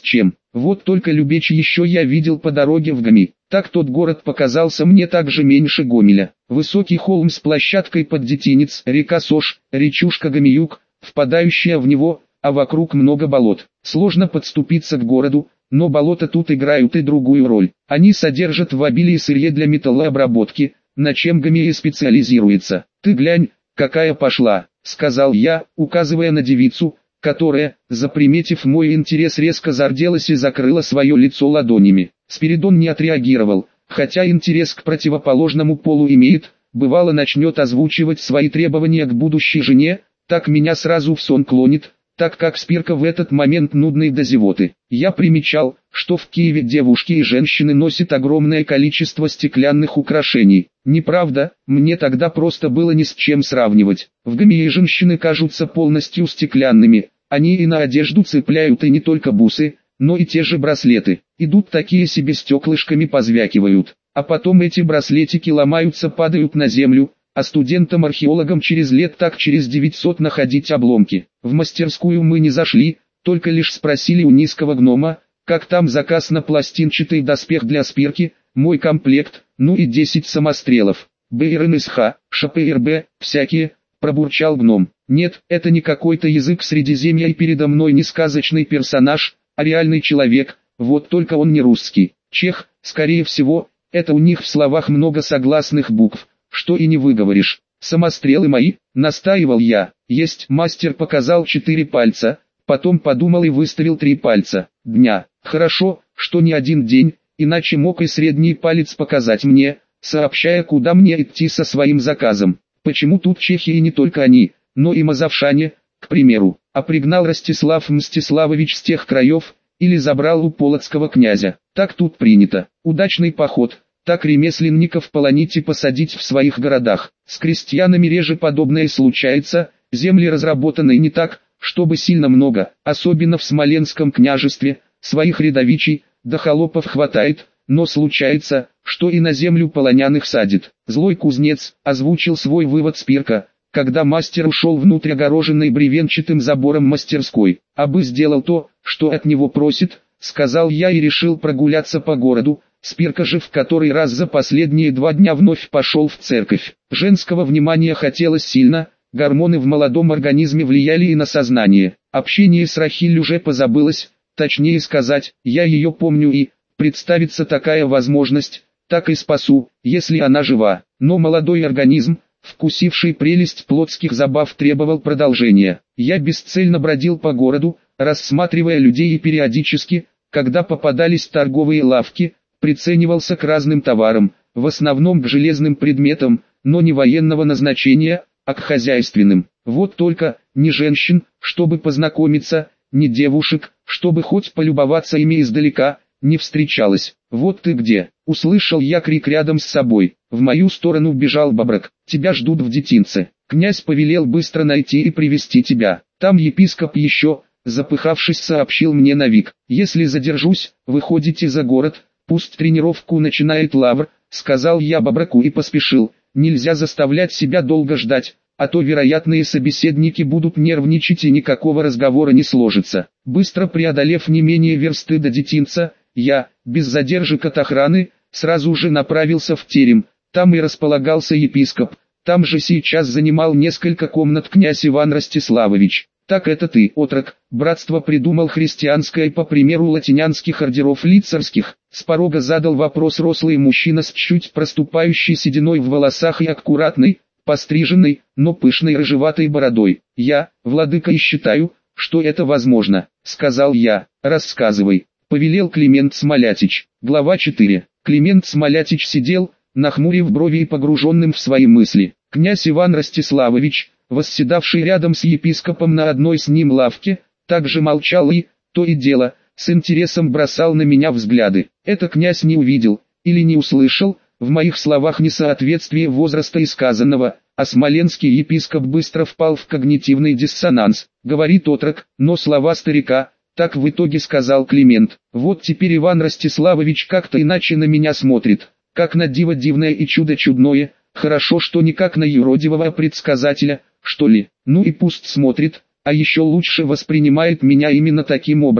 Вот только Любечь еще я видел по дороге в Гами. Так тот город показался мне также меньше Гомеля. Высокий холм с площадкой под детинец, река Сош, речушка Гамиюк, впадающая в него, а вокруг много болот. Сложно подступиться к городу, но болота тут играют и другую роль. Они содержат в обилии сырье для металлообработки, на чем Гамия специализируется. «Ты глянь, какая пошла», — сказал я, указывая на девицу, которая, заприметив мой интерес, резко зарделась и закрыла свое лицо ладонями. Спиридон не отреагировал, хотя интерес к противоположному полу имеет, бывало начнет озвучивать свои требования к будущей жене, так меня сразу в сон клонит, так как Спирка в этот момент нудный до зевоты. Я примечал, что в Киеве девушки и женщины носят огромное количество стеклянных украшений. Неправда, мне тогда просто было ни с чем сравнивать. В Гамии женщины кажутся полностью стеклянными, они и на одежду цепляют и не только бусы, но и те же браслеты. Идут такие себе стеклышками позвякивают, а потом эти браслетики ломаются, падают на землю, а студентам-археологам через лет так через 900 находить обломки. В мастерскую мы не зашли, только лишь спросили у низкого гнома, как там заказ на пластинчатый доспех для Спирки, мой комплект, ну и 10 самострелов. БРНСХ, ШПРБ, всякие, пробурчал гном. Нет, это не какой-то язык Средиземья и передо мной не сказочный персонаж, а реальный человек, вот только он не русский. Чех, скорее всего, это у них в словах много согласных букв, что и не выговоришь. Самострелы мои, настаивал я. Есть. Мастер показал 4 пальца, потом подумал и выставил 3 пальца. Дня. Хорошо, что не один день, иначе мог и средний палец показать мне, сообщая, куда мне идти со своим заказом. Почему тут чехи и не только они, но и мазовшане, к примеру, а пригнал Ростислав Мстиславович с тех краев, или забрал у полоцкого князя. Так тут принято. Удачный поход. Так ремесленников полонить и посадить в своих городах. С крестьянами реже подобное случается, земли разработаны не так, чтобы сильно много, особенно в Смоленском княжестве, своих рядовичей, да холопов хватает, но случается, что и на землю полоняных садит. Злой кузнец озвучил свой вывод Спирка, когда мастер ушел внутрь огороженной бревенчатым забором мастерской. «Абы сделал то, что от него просит», — сказал я и решил прогуляться по городу. Спирка же в который раз за последние 2 дня вновь пошел в церковь. Женского внимания хотелось сильно, гормоны в молодом организме влияли и на сознание. Общение с Рахиль уже позабылось, точнее сказать, я ее помню и, представится такая возможность, так и спасу, если она жива. Но молодой организм, вкусивший прелесть плотских забав, требовал продолжения. Я бесцельно бродил по городу, рассматривая людей и периодически, когда попадались торговые лавки, приценивался к разным товарам, в основном к железным предметам, но не военного назначения, а к хозяйственным. Вот только, ни женщин, чтобы познакомиться, ни девушек, чтобы хоть полюбоваться ими издалека, не встречалось. «Вот ты где!» — услышал я крик рядом с собой. В мою сторону бежал Боброк. «Тебя ждут в детинце. Князь повелел быстро найти и привести тебя. Там епископ еще», — запыхавшись, сообщил мне Навик. «Если задержусь, выходите за город, пусть тренировку начинает Лавр», — сказал я Боброку и поспешил. Нельзя заставлять себя долго ждать, а то вероятные собеседники будут нервничать и никакого разговора не сложится. Быстро преодолев не менее версты до детинца, я, без задержек от охраны, сразу же направился в терем. Там и располагался епископ, там же сейчас занимал несколько комнат князь Иван Ростиславович. «Так это ты, отрок, братство придумал христианское по примеру латинянских ордеров лицарских?» С порога задал вопрос рослый мужчина с чуть проступающей сединой в волосах и аккуратной, постриженной, но пышной рыжеватой бородой. «Я, владыка, и считаю, что это возможно», — сказал я. «Рассказывай», — повелел Климент Смолятич. Глава 4. Климент Смолятич сидел, нахмурив брови и погруженным в свои мысли. Князь Иван Ростиславович, восседавший рядом с епископом на одной с ним лавке, также молчал и, то и дело, с интересом бросал на меня взгляды. Это князь не увидел, или не услышал, в моих словах несоответствие возраста и сказанного, а смоленский епископ быстро впал в когнитивный диссонанс. Говорит отрок, но слова старика, так в итоге сказал Климент. Вот теперь Иван Ростиславович как-то иначе на меня смотрит, как на диво дивное и чудо чудное, хорошо что не как на юродивого предсказателя, что ли. Ну и пусть смотрит, а еще лучше воспринимает меня именно таким образом.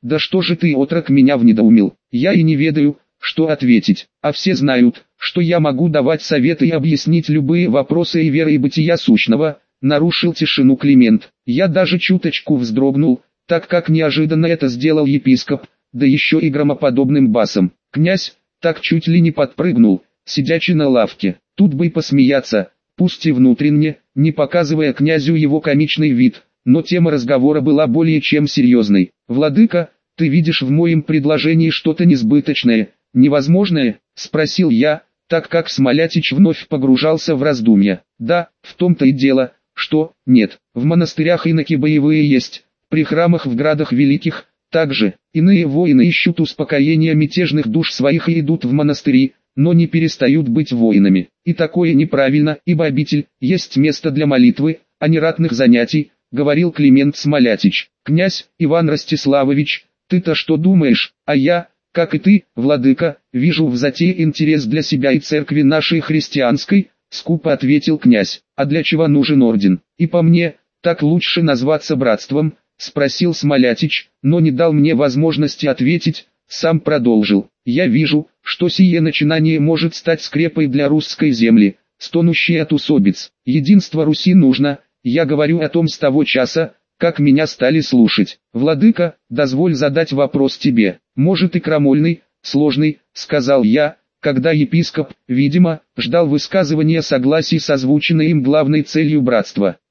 Да что же ты, отрок, меня внедоумил? Я и не ведаю, что ответить, а все знают, что я могу давать советы и объяснить любые вопросы и веры и бытия сущного, нарушил тишину Климент. Я даже чуточку вздрогнул, так как неожиданно это сделал епископ, да еще и громоподобным басом. Князь так чуть ли не подпрыгнул, сидячи на лавке. Тут бы и посмеяться, пусть и внутренне, не показывая князю его комичный вид, но тема разговора была более чем серьезной. «Владыка, ты видишь в моем предложении что-то несбыточное, невозможное?» – спросил я, так как Смолятич вновь погружался в раздумья. «Да, в том-то и дело, что, нет, в монастырях иноки боевые есть, при храмах в градах великих, также, иные воины ищут успокоения мятежных душ своих и идут в монастыри, но не перестают быть воинами. И такое неправильно, ибо обитель есть место для молитвы, а не ратных занятий», — говорил Климент Смолятич. «Князь Иван Ростиславович, ты-то что думаешь? А я, как и ты, владыка, вижу в затее интерес для себя и церкви нашей христианской», — скупо ответил князь. «А для чего нужен орден? И по мне, так лучше назваться братством», — спросил Смолятич, но не дал мне возможности ответить, сам продолжил. «Я вижу, что сие начинание может стать скрепой для русской земли, стонущей от усобиц. Единство Руси нужно, я говорю о том с того часа, как меня стали слушать. Владыка, дозволь задать вопрос тебе, может и крамольный, сложный», — сказал я, когда епископ, видимо, ждал высказывания согласия с озвученной им главной целью братства.